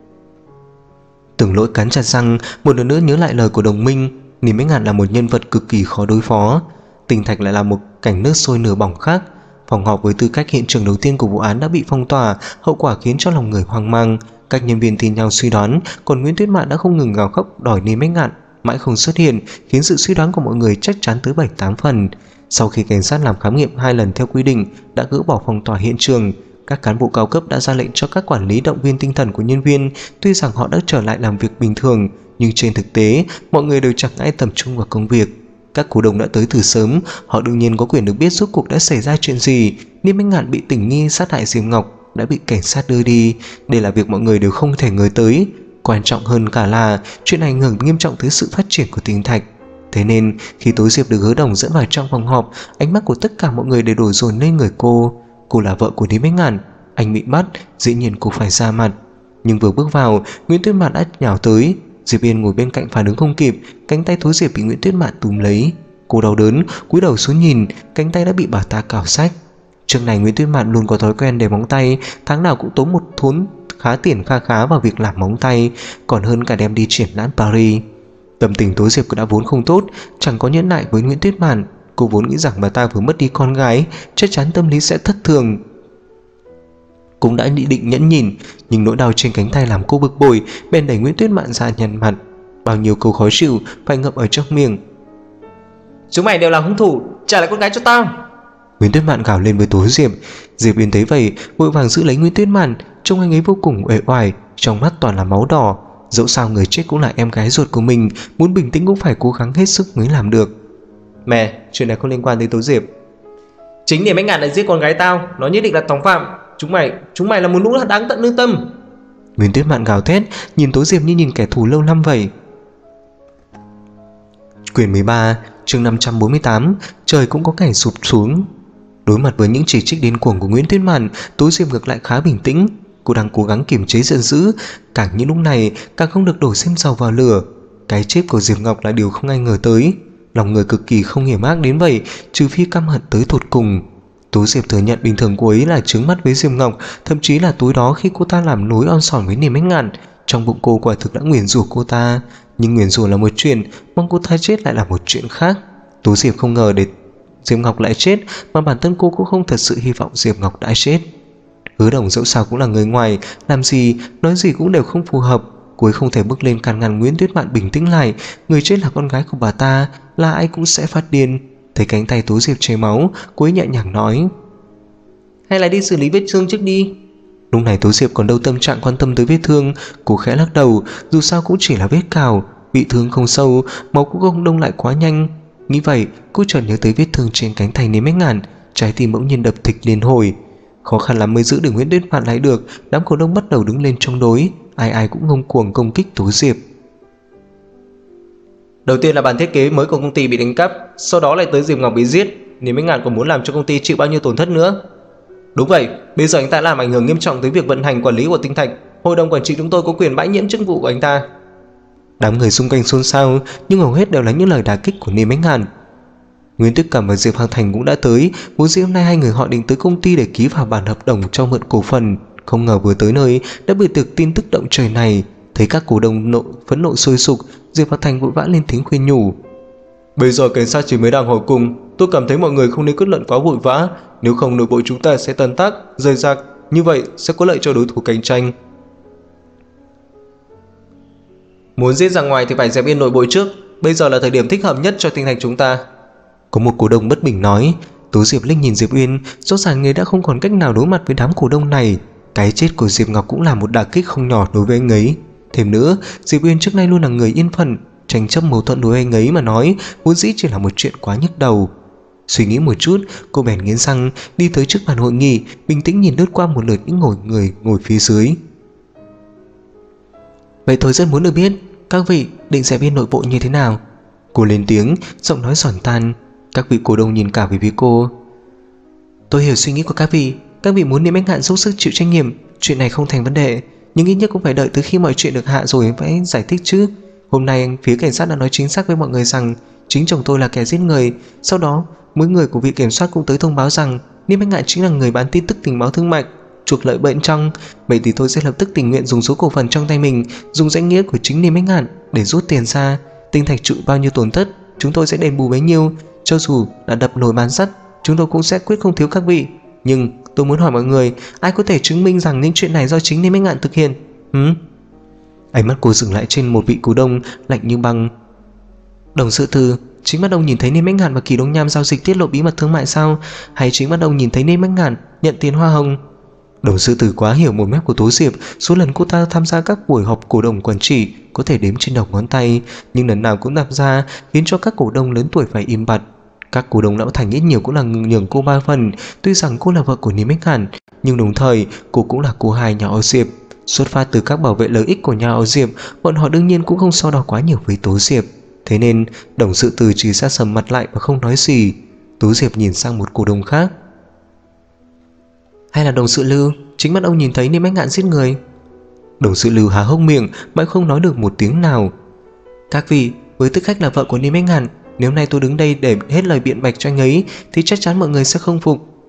Tưởng Lỗi cắn chặt răng, một lần nữa nhớ lại lời của đồng minh. Niềm Ánh Ngàn là một nhân vật cực kỳ khó đối phó. Tinh Thạch lại là một cảnh nước sôi nửa bỏng khác. Phòng họp với tư cách hiện trường đầu tiên của vụ án đã bị phong tỏa, hậu quả khiến cho lòng người hoang mang. Các nhân viên tin nhau suy đoán, còn Nguyễn Tuyết Mạn đã không ngừng gào khóc đòi Niềm Ánh Ngàn mãi không xuất hiện, khiến sự suy đoán của mọi người chắc chắn tới 7-8 phần. Sau khi cảnh sát làm khám nghiệm 2 lần theo quy định, đã gỡ bỏ phong tỏa hiện trường. Các cán bộ cao cấp đã ra lệnh cho các quản lý động viên tinh thần của nhân viên. Tuy rằng họ đã trở lại làm việc bình thường, nhưng trên thực tế mọi người đều chẳng ai tập trung vào công việc. Các cổ đông đã tới từ sớm, họ đương nhiên có quyền được biết rốt cuộc đã xảy ra chuyện gì. Niềm Ánh Ngàn bị tình nghi sát hại Diệp Ngọc, đã bị cảnh sát đưa đi. Đây là việc mọi người đều không thể ngờ tới. Quan trọng hơn cả là chuyện ảnh hưởng nghiêm trọng tới sự phát triển của Tinh Thạch. Thế nên khi tối Diệp được Hứa Đồng dẫn vào trong phòng họp, ánh mắt của tất cả mọi người đều đổ dồn lên người cô. Cô là vợ của Niềm Ánh Ngàn, anh bị bắt, dĩ nhiên cô phải ra mặt. Nhưng vừa bước vào, Nguyễn Tuyết Mạn đã nhào tới. Diệp Yên ngồi bên cạnh phản ứng không kịp, cánh tay Thối Diệp bị Nguyễn Tuyết Mạn túm lấy. Cô đau đớn, cúi đầu xuống nhìn, cánh tay đã bị bà ta cào xách. Trước này Nguyễn Tuyết Mạn luôn có thói quen để móng tay, tháng nào cũng tốn một thốn tiền khá vào việc làm móng tay, còn hơn cả đem đi triển lãm Paris. Tâm tình Tố Diệp đã vốn không tốt, chẳng có nhẫn nại với Nguyễn Tuyết Mạn. Cô vốn nghĩ rằng bà ta vừa mất đi con gái, chắc chắn tâm lý sẽ thất thường, cũng đã định nhẫn nhịn, nhưng nỗi đau trên cánh tay làm cô bực bội, bèn đẩy Nguyễn Tuyết Mạn ra nhăn mặt. Bao nhiêu câu khó chịu phải ngậm ở trong miệng. Chúng mày đều là hung thủ, trả lại con gái cho tao. Nguyễn Tuyết Mạn gào lên với Tố Diệp. Diệp Uyên thấy vậy vội vàng giữ lấy Nguyễn Tuyết Mạn, trông anh ấy vô cùng uể oải, trong mắt toàn là máu đỏ. Dẫu sao người chết cũng là em gái ruột của mình, muốn bình tĩnh cũng phải cố gắng hết sức mới làm được. Mẹ, chuyện này không liên quan tới Tố Diệp. Chính Niềm Ánh Ngạn lại giết con gái tao, nó nhất định là thủ phạm. Chúng mày là một lũ đáng tận lương tâm. Nguyễn Tuyết Mạn gào thét, nhìn Tố Diệp như nhìn kẻ thù lâu năm vậy. Quyển 13, chương 548, trời cũng có cảnh sụp xuống. Đối mặt với những chỉ trích điên cuồng của Nguyễn Tuyết Mạn, Tố Diệp ngược lại khá bình tĩnh. Cô đang cố gắng kiềm chế giận dữ, càng những lúc này càng không được đổ thêm dầu vào lửa. Cái chết của Diệp Ngọc là điều không ai ngờ tới. Lòng người cực kỳ không hiểm ác đến vậy, trừ phi căm hận tới tột cùng. Tố Diệp thừa nhận bình thường cô ấy là trướng mắt với Diệp Ngọc, thậm chí là tối đó khi cô ta làm nối on sòn với Niềm Ánh Ngạn, trong bụng cô quả thực đã nguyền rủa cô ta. Nhưng nguyền rủa là một chuyện, mong cô ta chết lại là một chuyện khác. Tố Diệp không ngờ để Diệp Ngọc lại chết, mà bản thân cô cũng không thật sự hy vọng Diệp Ngọc đã chết. Hứa Đồng dẫu sao cũng là người ngoài, làm gì nói gì cũng đều không phù hợp. Cô ấy không thể bước lên can ngăn Nguyễn Tuyết Mạn bình tĩnh lại. Người chết là con gái của bà ta, là ai cũng sẽ phát điên. Thấy cánh tay Tố Diệp chảy máu, cô ấy nhẹ nhàng nói: hay là đi xử lý vết thương trước đi. Lúc này Tố Diệp còn đâu tâm trạng quan tâm tới vết thương. Cô khẽ lắc đầu, dù sao cũng chỉ là vết cào, bị thương không sâu, máu cũng không đông lại quá nhanh. Nghĩ vậy, cô chợt nhớ tới vết thương trên cánh tay Niềm Ánh Ngạn, trái tim bỗng nhiên đập thịch liên hồi. Khó khăn lắm mới giữ được Nguyễn Tuyết Mạn lại được. Đám cổ đông bắt đầu đứng lên chống đối, ai cũng ngông cuồng công kích Tố Diệp. Đầu tiên là bản thiết kế mới của công ty bị đánh cắp, sau đó lại tới Diệp Ngọc bị giết. Niềm Ánh Ngạn còn muốn làm cho công ty chịu bao nhiêu tổn thất nữa. Đúng vậy, bây giờ anh ta làm ảnh hưởng nghiêm trọng tới việc vận hành quản lý của Tinh Thạch. Hội đồng quản trị chúng tôi có quyền bãi nhiễm chức vụ của anh ta. Đám người xung quanh xôn xao, nhưng hầu hết đều là những lời đả kích của Niềm Ánh Ngạn. Nguyễn Tuyết Cẩm và Diệp Hằng Thành cũng đã tới, vốn dĩ hôm nay hai người họ định tới công ty để ký vào bản hợp đồng cho mượn cổ phần. Không ngờ vừa tới nơi đã bị được tin tức động trời này. Thấy các cổ đông phẫn nộ sôi sục, Diệp Hằng Thành vội vã lên tiếng khuyên nhủ: bây giờ cảnh sát chỉ mới đang hỏi cùng, tôi cảm thấy mọi người không nên kết luận quá vội vã, nếu không nội bộ chúng ta sẽ tan tác, rời rạc, như vậy sẽ có lợi cho đối thủ cạnh tranh. Muốn giết ra ngoài thì phải dẹp yên nội bộ trước, bây giờ là thời điểm thích hợp nhất cho Tinh Thạch chúng ta. Có một cổ đông bất bình nói. Tố Diệp liếc nhìn Diệp Uyên, rõ ràng người đã không còn cách nào đối mặt với đám cổ đông này. Cái chết của Diệp Ngọc cũng là một đả kích không nhỏ đối với anh ấy. Thêm nữa, Diệp Uyên trước nay luôn là người yên phận, tranh chấp mâu thuẫn đối với anh ấy mà nói vốn dĩ chỉ là một chuyện quá nhức đầu. Suy nghĩ một chút, cô bèn nghiến răng đi tới trước bàn hội nghị, bình tĩnh nhìn lướt qua một lượt những người ngồi phía dưới. Vậy tôi rất muốn được biết các vị định dẹp yên nội bộ như thế nào. Cô lên tiếng, giọng nói giòn tan. Các vị cổ đông nhìn cả về phía cô. Tôi hiểu suy nghĩ của các vị muốn Niềm Ánh Ngạn dốc sức chịu trách nhiệm, chuyện này không thành vấn đề, nhưng ít nhất cũng phải đợi tới khi mọi chuyện được hạ rồi phải giải thích chứ. Hôm nay phía cảnh sát đã nói chính xác với mọi người rằng chính chồng tôi là kẻ giết người. Sau đó mỗi người của vị kiểm soát cũng tới thông báo rằng Niềm Ánh Ngạn chính là người bán tin tức tình báo thương mại, chuộc lợi bên trong. Vậy thì tôi sẽ lập tức tình nguyện dùng số cổ phần trong tay mình, dùng danh nghĩa của chính Niềm Ánh Ngạn để rút tiền ra. Tinh Thạch chịu bao nhiêu tổn thất, chúng tôi sẽ đền bù bấy nhiêu. Cho dù là đập nồi bán sắt, chúng tôi cũng sẽ quyết không thiếu các vị. Nhưng tôi muốn hỏi mọi người, ai có thể chứng minh rằng những chuyện này do chính Niềm Ánh Ngạn thực hiện? Ánh mắt cô dừng lại trên một vị cổ đông lạnh như băng. Đồng sự Từ, chính mắt ông nhìn thấy Niềm Ánh Ngạn và Kỳ Đông Nham giao dịch tiết lộ bí mật thương mại sao? Hay chính mắt ông nhìn thấy Niềm Ánh Ngạn nhận tiền hoa hồng? Đồng sự Từ quá hiểu một mép của Tố Diệp. Số lần cô ta tham gia các buổi họp cổ đông quản trị có thể đếm trên đầu ngón tay, nhưng lần nào cũng tham gia khiến cho các cổ đông lớn tuổi phải im bặt. Các cổ đông lão thành ít nhiều cũng là nhường cô 3 phần. Tuy rằng cô là vợ của Niềm Ánh Ngạn, nhưng đồng thời cô cũng là cô hai nhà họ Diệp. Xuất phát từ các bảo vệ lợi ích của nhà họ Diệp, bọn họ đương nhiên cũng không so đo quá nhiều với Tố Diệp. Thế nên đồng sự Từ chỉ sát sầm mặt lại và không nói gì. Tố Diệp nhìn sang một cổ đông khác. Hay là đồng sự Lưu, chính mắt ông nhìn thấy Niềm Ánh Ngạn giết người? Đồng sự Lưu há hốc miệng, mãi không nói được một tiếng nào. Các vị, với tư cách là vợ của Niềm Ánh Ngạn, nếu nay tôi đứng đây để hết lời biện bạch cho anh ấy thì chắc chắn mọi người sẽ không phục.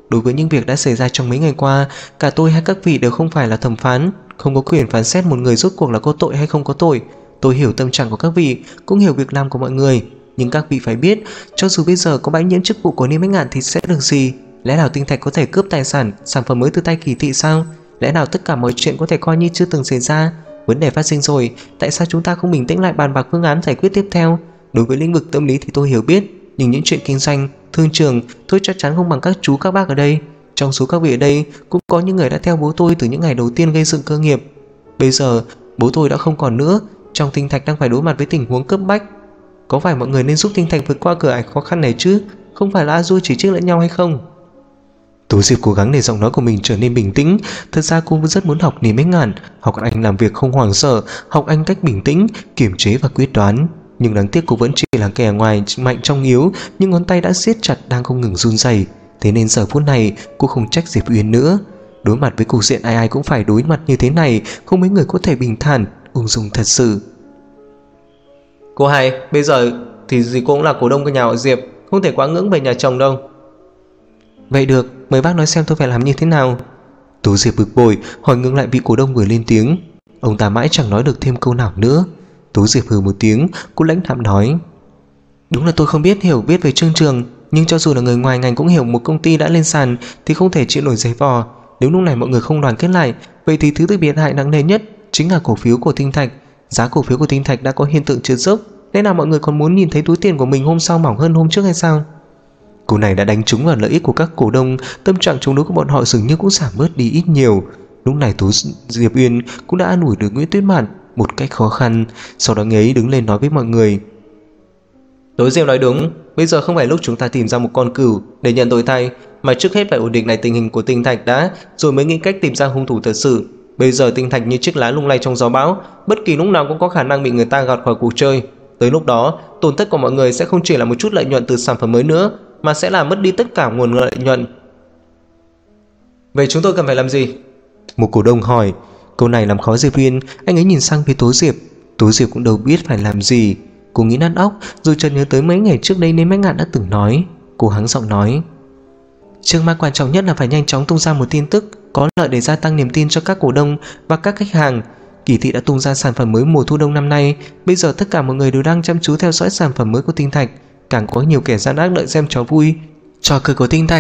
Đối với những việc đã xảy ra trong mấy ngày qua, cả tôi hay các vị đều không phải là thẩm phán, không có quyền phán xét một người rốt cuộc là có tội hay không có tội. Tôi hiểu tâm trạng của các vị, cũng hiểu việc làm của mọi người, nhưng các vị phải biết, cho dù bây giờ có bãi nhiễm chức vụ của Niêm Bách Ngạn thì sẽ được gì? Lẽ nào Tinh Thạch có thể cướp tài sản, sản phẩm mới từ tay Kỳ Thị sao? Lẽ nào tất cả mọi chuyện có thể coi như chưa từng xảy ra? Vấn đề phát sinh rồi, tại sao chúng ta không bình tĩnh lại bàn bạc phương án giải quyết tiếp theo? Đối với lĩnh vực tâm lý thì tôi hiểu biết, nhưng những chuyện kinh doanh, thương trường tôi chắc chắn không bằng các chú các bác ở đây. Trong số các vị ở đây cũng có những người đã theo bố tôi từ những ngày đầu tiên gây dựng cơ nghiệp. Bây giờ bố tôi đã không còn nữa, trong Tinh Thạch đang phải đối mặt với tình huống cấp bách. Có phải mọi người nên giúp Tinh Thạch vượt qua cửa ải khó khăn này chứ? Không phải là A-dua chỉ trích lẫn nhau hay không? Tố Diệp cố gắng để giọng nói của mình trở nên bình tĩnh. Thật ra cô rất muốn học Niêm Bách Ngạn, học anh làm việc không hoảng sợ, học anh cách bình tĩnh, kiềm chế và quyết đoán. Nhưng đáng tiếc cô vẫn chỉ là kẻ ngoài mạnh trong yếu, nhưng ngón tay đã siết chặt đang không ngừng run rẩy. Thế nên giờ phút này cô không trách Diệp Uyên nữa. Đối mặt với cục diện ai ai cũng phải đối mặt như thế này, không mấy người có thể bình thản, ung dung thật sự. Cô Hai, bây giờ thì gì cô cũng là cổ đông của nhà họ Diệp, không thể quá ngưỡng về nhà chồng đâu. Vậy được, mời bác nói xem tôi phải làm như thế nào. Tố Diệp bực bội hỏi ngưng lại vị cổ đông vừa lên tiếng. Ông ta mãi chẳng nói được thêm câu nào nữa. Tố Diệp hừ một tiếng, cô lãnh đạm nói: Đúng là tôi không hiểu biết về thương trường, nhưng cho dù là người ngoài ngành cũng hiểu một công ty đã lên sàn thì không thể chịu nổi giày vò. Nếu lúc này mọi người không đoàn kết lại, vậy thì thứ bị hại nặng nề nhất chính là cổ phiếu của Tinh Thạch. Giá cổ phiếu của Tinh Thạch đã có hiện tượng trượt dốc, lẽ nào mọi người còn muốn nhìn thấy túi tiền của mình hôm sau mỏng hơn hôm trước hay sao? Câu này đã đánh trúng vào lợi ích của các cổ đông, tâm trạng chống đối của bọn họ dường như cũng giảm bớt đi ít nhiều. Lúc này Tố Diệp Uyên cũng đã an ủi được Nguyễn Tuyết Mạn một cách khó khăn, sau đó ấy đứng lên nói với mọi người: Tố Diệp nói đúng, bây giờ không phải lúc chúng ta tìm ra một con cừu để nhận tội thay, mà trước hết phải ổn định lại tình hình của Tinh Thạch đã, rồi mới nghĩ cách tìm ra hung thủ thật sự. Bây giờ Tinh Thạch như chiếc lá lung lay trong gió bão, bất kỳ lúc nào cũng có khả năng bị người ta gạt khỏi cuộc chơi. Tới lúc đó, tổn thất của mọi người sẽ không chỉ là một chút lợi nhuận từ sản phẩm mới nữa, mà sẽ là mất đi tất cả nguồn lợi nhuận. Vậy chúng tôi cần phải làm gì? Một cổ đông hỏi. Câu này làm khó Diệp Uyên, anh ấy nhìn sang phía Tố Diệp. Tố Diệp cũng đâu biết phải làm gì. Cô nghĩ nát óc, rồi chợt nhớ tới mấy ngày trước đây Niêm Bách Ngạn đã từng nói. Cô hắng giọng nói: Trước mắt quan trọng nhất là phải nhanh chóng tung ra một tin tức có lợi để gia tăng niềm tin cho các cổ đông và các khách hàng. Kỳ Thị đã tung ra sản phẩm mới mùa thu đông năm nay. Bây giờ tất cả mọi người đều đang chăm chú theo dõi sản phẩm mới của Tinh Thạch. Càng có nhiều kẻ gian ác đợi xem trò vui, trò cười của Tinh Thạch.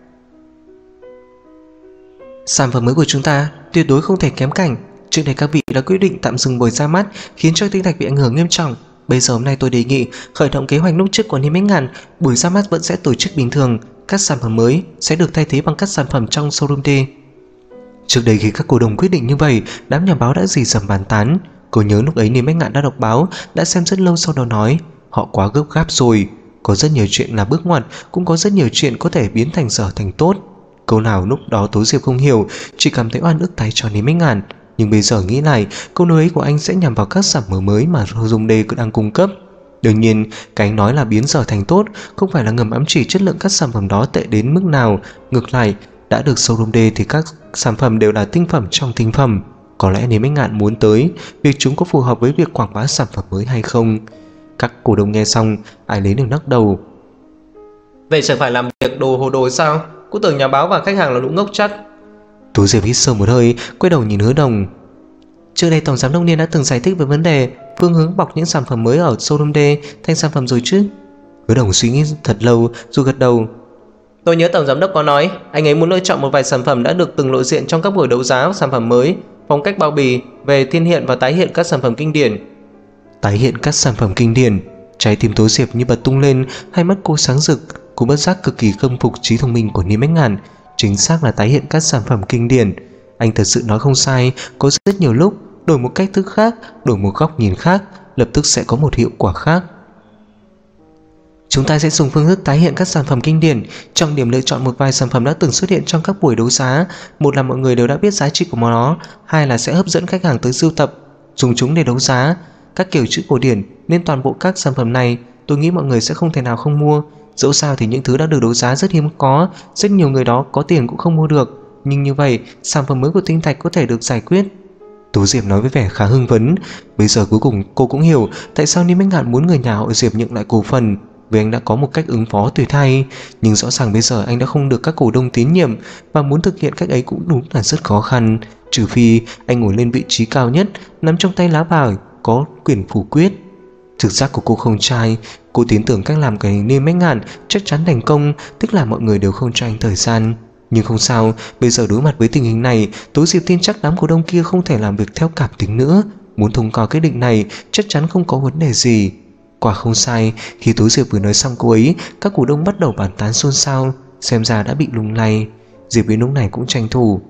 Sản phẩm mới của chúng ta tuyệt đối không thể kém cạnh. Trước đây các vị đã quyết định tạm dừng buổi ra mắt, khiến cho Tinh Thạch bị ảnh hưởng nghiêm trọng. Bây giờ hôm nay tôi đề nghị khởi động kế hoạch lúc trước của Niêm Bách Ngạn, buổi ra mắt vẫn sẽ tổ chức bình thường, các sản phẩm mới sẽ được thay thế bằng các sản phẩm trong showroom D. Trước đây khi các cổ đông quyết định như vậy, đám nhà báo đã rì rầm bàn tán. Cô nhớ lúc ấy Niêm Bách Ngạn đã đọc báo, đã xem rất lâu sau đó nói: Họ quá gấp gáp rồi, có rất nhiều chuyện là bước ngoặt, cũng có rất nhiều chuyện có thể biến thành dở thành tốt. Câu nào lúc đó Tố Diệp không hiểu, chỉ cảm thấy oan ức thay cho Niêm Bách Ngạn. Nhưng bây giờ nghĩ lại, câu nói ấy của anh sẽ nhằm vào các sản phẩm mới mà showroom D đang cung cấp. Đương nhiên, cái anh nói là biến dở thành tốt không phải là ngầm ám chỉ chất lượng các sản phẩm đó tệ đến mức nào. Ngược lại, đã được showroom D thì các sản phẩm đều là tinh phẩm trong tinh phẩm. Có lẽ Niêm Bách Ngạn muốn tới, việc chúng có phù hợp với việc quảng bá sản phẩm mới hay không? Các cổ đông nghe xong, ai lấy được lắc đầu. Vậy chẳng phải làm việc đồ hồ đồ sao? Cô tưởng nhà báo và khách hàng là lũ ngốc chắc. Tú Diệp hít sâu một hơi, quay đầu nhìn Hứa Đồng. Trước đây Tổng Giám đốc Niên đã từng giải thích về vấn đề phương hướng bọc những sản phẩm mới ở showroom D thành sản phẩm rồi chứ? Hứa Đồng suy nghĩ thật lâu rồi gật đầu. Tôi nhớ Tổng Giám đốc có nói anh ấy muốn lựa chọn một vài sản phẩm đã được từng lộ diện trong các buổi đấu giá sản phẩm mới, phong cách bao bì, về thiên hiện và tái hiện các sản phẩm kinh điển. Tái hiện các sản phẩm kinh điển? Trái tim Tố Diệp như bật tung lên, hai mắt cô sáng rực. Cô bất giác cực kỳ khâm phục trí thông minh của Niêm Bách Ngạn. Chính xác là tái hiện các sản phẩm kinh điển. Anh thật sự nói không sai, có rất nhiều lúc đổi một cách thức khác, đổi một góc nhìn khác, lập tức sẽ có một hiệu quả khác. Chúng ta sẽ dùng phương thức tái hiện các sản phẩm kinh điển, trọng điểm lựa chọn một vài sản phẩm đã từng xuất hiện trong các buổi đấu giá. Một là mọi người đều đã biết giá trị của nó, hai là sẽ hấp dẫn khách hàng tới sưu tập, dùng chúng để đấu giá các kiểu chữ cổ điển. Nên toàn bộ các sản phẩm này tôi nghĩ mọi người sẽ không thể nào không mua. Dẫu sao thì những thứ đã được đấu giá rất hiếm có, rất nhiều người đó có tiền cũng không mua được. Nhưng như vậy, sản phẩm mới của Tinh Thạch có thể được giải quyết. Tố Diệp nói với vẻ khá hưng phấn. Bây giờ cuối cùng cô cũng hiểu tại sao Niêm Bách Ngạn muốn người nhà họ Diệp nhượng lại cổ phần. vì anh đã có một cách ứng phó tuyệt hay. Nhưng rõ ràng bây giờ anh đã không được các cổ đông tín nhiệm, và muốn thực hiện cách ấy cũng đúng là rất khó khăn, trừ phi anh ngồi lên vị trí cao nhất, nắm trong tay lá bài, có quyền phủ quyết. Trực giác của cô không sai, cô tin tưởng cách làm cái Niêm Bách Ngạn chắc chắn thành công, tức là mọi người đều không cho anh thời gian. Nhưng không sao, bây giờ đối mặt với tình hình này, Tố Diệp tin chắc đám cổ đông kia không thể làm việc theo cảm tính nữa. Muốn thông qua quyết định này chắc chắn không có vấn đề gì. Quả không sai, khi Tố Diệp vừa nói xong cô ấy, các cổ đông bắt đầu bàn tán xôn xao, xem ra đã bị lung lay. Diệp Uyên lúc này cũng tranh thủ.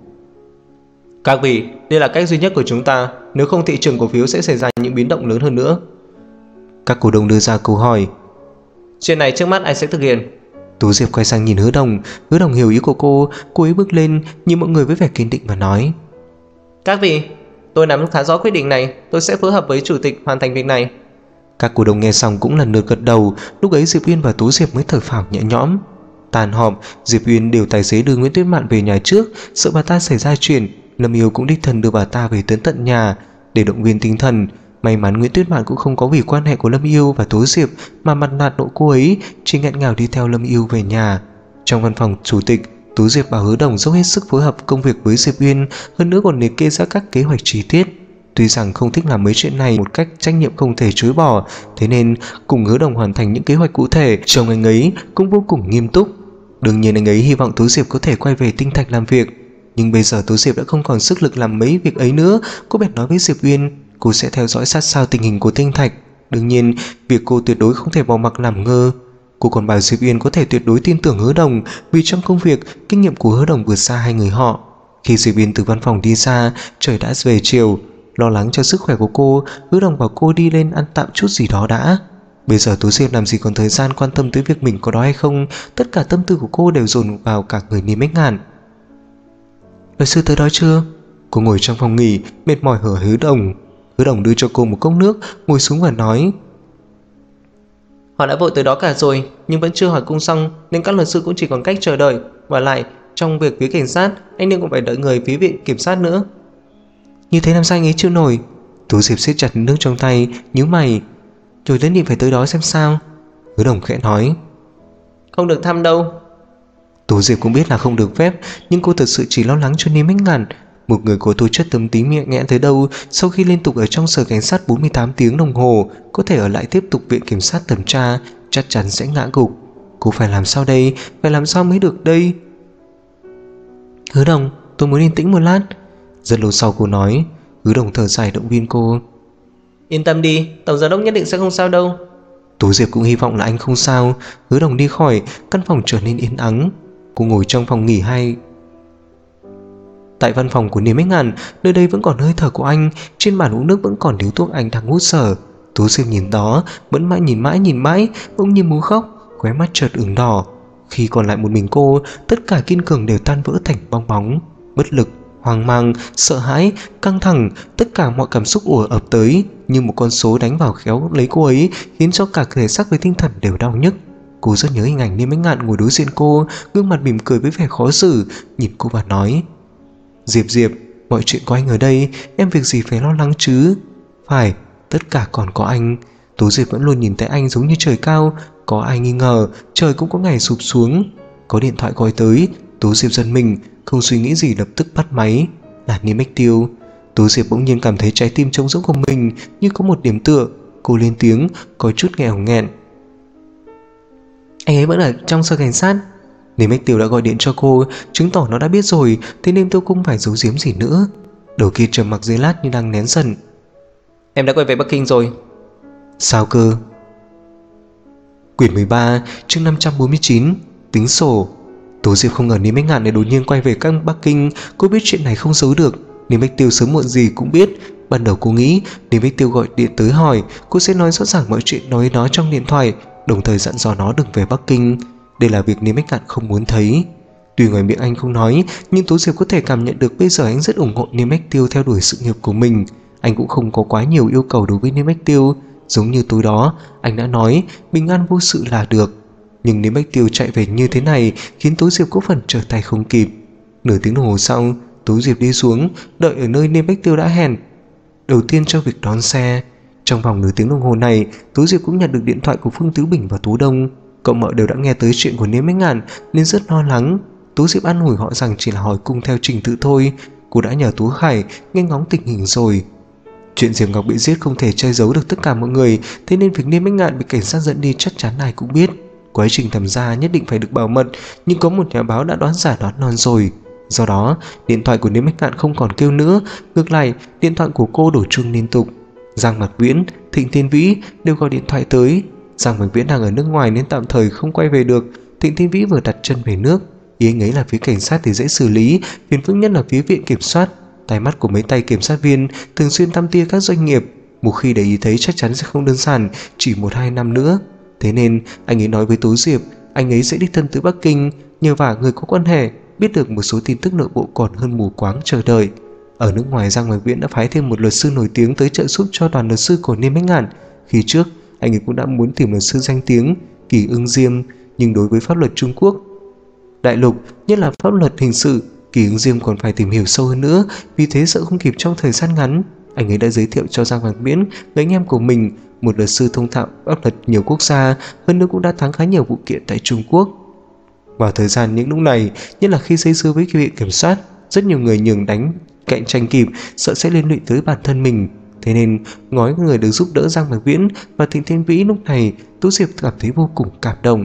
Các vị, đây là cách duy nhất của chúng ta, nếu không thị trường cổ phiếu sẽ xảy ra những biến động lớn hơn nữa. Các cổ đông đưa ra câu hỏi. Chuyện này trước mắt anh sẽ thực hiện. Tố Diệp quay sang nhìn Hứa Đồng hiểu ý của cô ấy bước lên nhìn mọi người với vẻ kiên định và nói. Các vị, tôi nắm khá rõ quyết định này, tôi sẽ phối hợp với chủ tịch hoàn thành việc này. Các cổ đông nghe xong cũng lần lượt gật đầu. Lúc ấy Diệp Uyên và Tố Diệp mới thở phào nhẹ nhõm. Tàn họp, Diệp Uyên điều tài xế đưa Nguyễn Tuyết Mạn về nhà trước, sợ bà ta xảy ra chuyện. Lâm Yêu cũng đích thân đưa bà ta về tới tận nhà để động viên tinh thần. May mắn Nguyễn Tuyết Mạn cũng không có vì quan hệ của Lâm Yêu và Tố Diệp mà mặt nạt nộ cô ấy, chỉ nghẹn ngào đi theo Lâm Yêu về nhà. Trong văn phòng chủ tịch, Tố Diệp bảo Hứa Đồng dốc hết sức phối hợp công việc với Diệp Uyên, hơn nữa còn liệt kê ra các kế hoạch chi tiết. Tuy rằng không thích làm mấy chuyện này một cách trách nhiệm không thể chối bỏ, thế nên cùng Hứa Đồng hoàn thành những kế hoạch cụ thể, chồng anh ấy cũng vô cùng nghiêm túc. Đương nhiên anh ấy hy vọng Tố Diệp có thể quay về Tinh Thạch làm việc, nhưng bây giờ Tố Diệp đã không còn sức lực làm mấy việc ấy nữa. Cô bèn nói với Diệp Uyên cô sẽ theo dõi sát sao tình hình của Tinh Thạch. Đương nhiên việc cô tuyệt đối không thể bỏ mặc làm ngơ. Cô còn bảo Diệp Uyên có thể tuyệt đối tin tưởng Hứa Đồng, vì trong công việc kinh nghiệm của Hứa Đồng vượt xa hai người họ. Khi Diệp Uyên từ văn phòng đi xa, trời đã về chiều. Lo lắng cho sức khỏe của cô, Hứa Đồng bảo cô đi lên ăn tạm chút gì đó đã. Bây giờ Tố Diệp làm gì còn thời gian quan tâm tới việc mình có đói hay không. Tất cả tâm tư của cô đều dồn vào cả người Niêm Bách Ngạn. Luật sư tới đói chưa? Cô ngồi trong phòng nghỉ, mệt mỏi hỏi Hứa Đồng. Hứa Đồng đưa cho cô một cốc nước, ngồi xuống và nói. Họ đã vội tới đó cả rồi, nhưng vẫn chưa hỏi cung xong, nên các luật sư cũng chỉ còn cách chờ đợi. Và lại, trong việc phía cảnh sát, anh nên cũng phải đợi người phía viện kiểm sát nữa. Như thế làm sao anh ấy chịu nổi? Tố Diệp siết chặt nước trong tay, nhíu mày. Rồi nhất định phải tới đó xem sao. Hứa Đồng khẽ nói. Không được thăm đâu. Tố Diệp cũng biết là không được phép, nhưng cô thật sự chỉ lo lắng cho Niêm Bách Ngạn. Một người có tố chất tâm tính nhẹ nhẽn tới đâu, sau khi liên tục ở trong sở cảnh sát 48 tiếng đồng hồ, có thể ở lại tiếp tục viện kiểm sát thẩm tra, chắc chắn sẽ ngã gục. Cô phải làm sao đây? Phải làm sao mới được đây? Hứa Đồng, tôi muốn yên tĩnh một lát. Rất lâu sau cô nói. Hứa Đồng thở dài động viên cô. Yên tâm đi, tổng giám đốc nhất định sẽ không sao đâu. Tố Diệp cũng hy vọng là anh không sao. Hứa Đồng đi khỏi, căn phòng trở nên yên ắng. Cô ngồi trong phòng nghỉ hay. Tại văn phòng của Niêm Bách Ngạn, nơi đây vẫn còn hơi thở của anh, trên bàn uống nước vẫn còn điếu thuốc anh đang hút sở. Tố Diệp nhìn đó, vẫn mãi nhìn mãi, bỗng nhiên muốn khóc, khóe mắt chợt ửng đỏ. Khi còn lại một mình cô, tất cả kiên cường đều tan vỡ thành bong bóng. Bất lực, hoang mang, sợ hãi, căng thẳng, tất cả mọi cảm xúc ùa ập tới như một con số đánh vào khéo lấy cô ấy, khiến cho cả thể xác với tinh thần đều đau nhức. Cô rất nhớ hình ảnh Niêm Bách Ngạn ngồi đối diện cô, gương mặt mỉm cười với vẻ khó xử, nhìn cô và nói. Diệp, mọi chuyện có anh ở đây, em việc gì phải lo lắng chứ? Phải, tất cả còn có anh. Tố Diệp vẫn luôn nhìn thấy anh giống như trời cao, có ai nghi ngờ trời cũng có ngày sụp xuống. Có điện thoại gọi tới, Tố Diệp giật mình, không suy nghĩ gì lập tức bắt máy. Là Niêm Bách Tiêu. Tố Diệp bỗng nhiên cảm thấy trái tim trống rỗng của mình như có một điểm tựa. Cô lên tiếng, có chút nghẹn. Anh ấy vẫn ở trong sở cảnh sát. Niêm Bách Tiêu đã gọi điện cho cô, chứng tỏ nó đã biết rồi, thế nên tôi cũng phải giấu giếm gì nữa. Đầu kia trầm mặc giây lát như đang nén giận. Em đã quay về Bắc Kinh rồi. Sao cơ? Quyển 13, chương 549, tính sổ. Tố Diệp không ngờ Niêm Bách Ngạn lại đột nhiên quay về các Bắc Kinh. Cô biết chuyện này không giấu được. Niêm Bách Tiêu sớm muộn gì cũng biết. Ban đầu cô nghĩ Niêm Bách Tiêu gọi điện tới hỏi, cô sẽ nói rõ ràng mọi chuyện nói nó trong điện thoại, đồng thời dặn dò nó đừng về Bắc Kinh. Đây là việc Niêm Bách Ngạn không muốn thấy. Tuy ngoài miệng anh không nói, nhưng Tố Diệp có thể cảm nhận được bây giờ anh rất ủng hộ Niêm Bách Tiêu theo đuổi sự nghiệp của mình. Anh cũng không có quá nhiều yêu cầu đối với Niêm Bách Tiêu. Giống như tối đó, anh đã nói bình an vô sự là được. Nhưng Niêm Bách Tiêu chạy về như thế này khiến Tố Diệp có phần trở tay không kịp. Nửa tiếng đồng hồ sau, Tố Diệp đi xuống, đợi ở nơi Niêm Bách Tiêu đã hẹn. Đầu tiên cho việc đón xe. Trong vòng nửa tiếng đồng hồ này, Tú Diệp cũng nhận được điện thoại của Phương Tứ Bình và Tú Đông. Cậu mợ đều đã nghe tới chuyện của Niêm Bách Ngạn nên rất lo lắng. Tú Diệp an ủi họ rằng chỉ là hỏi cung theo trình tự thôi. Cô đã nhờ Tú Khải nghe ngóng tình hình rồi. Chuyện Diệp Ngọc bị giết không thể che giấu được tất cả mọi người, thế nên việc Niêm Bách Ngạn bị cảnh sát dẫn đi chắc chắn ai cũng biết. Quá trình thẩm tra nhất định phải được bảo mật, nhưng có một nhà báo đã đoán giả đoán non rồi. Do đó, điện thoại của Niêm Bách Ngạn không còn kêu nữa, ngược lại, điện thoại của cô đổ chuông liên tục. Giang Mạc Viễn, Thịnh Thiên Vĩ đều gọi điện thoại tới. Giang Mạc Viễn đang ở nước ngoài nên tạm thời không quay về được. Thịnh Thiên Vĩ vừa đặt chân về nước, ý anh ấy là phía cảnh sát thì dễ xử lý, phiền phức nhất là phía viện kiểm soát. Tai mắt của mấy tay kiểm sát viên thường xuyên thăm tia các doanh nghiệp, một khi để ý thấy chắc chắn sẽ không đơn giản chỉ 1-2 năm nữa. Thế nên anh ấy nói với Tú Diệp anh ấy sẽ đích thân tới Bắc Kinh, nhờ vả người có quan hệ biết được một số tin tức nội bộ còn hơn mù quáng chờ đợi. Ở nước ngoài, Giang Mạc Viễn đã phái thêm một luật sư nổi tiếng tới trợ giúp cho đoàn luật sư của Niêm Bách Ngạn. Khi trước anh ấy cũng đã muốn tìm luật sư danh tiếng Kỳ Ưng Diêm, nhưng đối với pháp luật Trung Quốc đại lục, nhất là pháp luật hình sự, Kỳ Ưng Diêm còn phải tìm hiểu sâu hơn nữa, vì thế sợ không kịp trong thời gian ngắn. Anh ấy đã giới thiệu cho Giang Mạc Viễn, người anh em của mình, một luật sư thông thạo pháp luật nhiều quốc gia, hơn nữa cũng đã thắng khá nhiều vụ kiện tại Trung Quốc. Vào thời gian những lúc này, nhất là khi dây dưa với viện kiểm soát, rất nhiều người nhường đánh cạnh tranh kịp, sợ sẽ liên lụy tới bản thân mình. Thế nên ngói người được giúp đỡ Giang Mạc Viễn và Thịnh Thiên Vĩ lúc này, Tú Diệp cảm thấy vô cùng cảm động.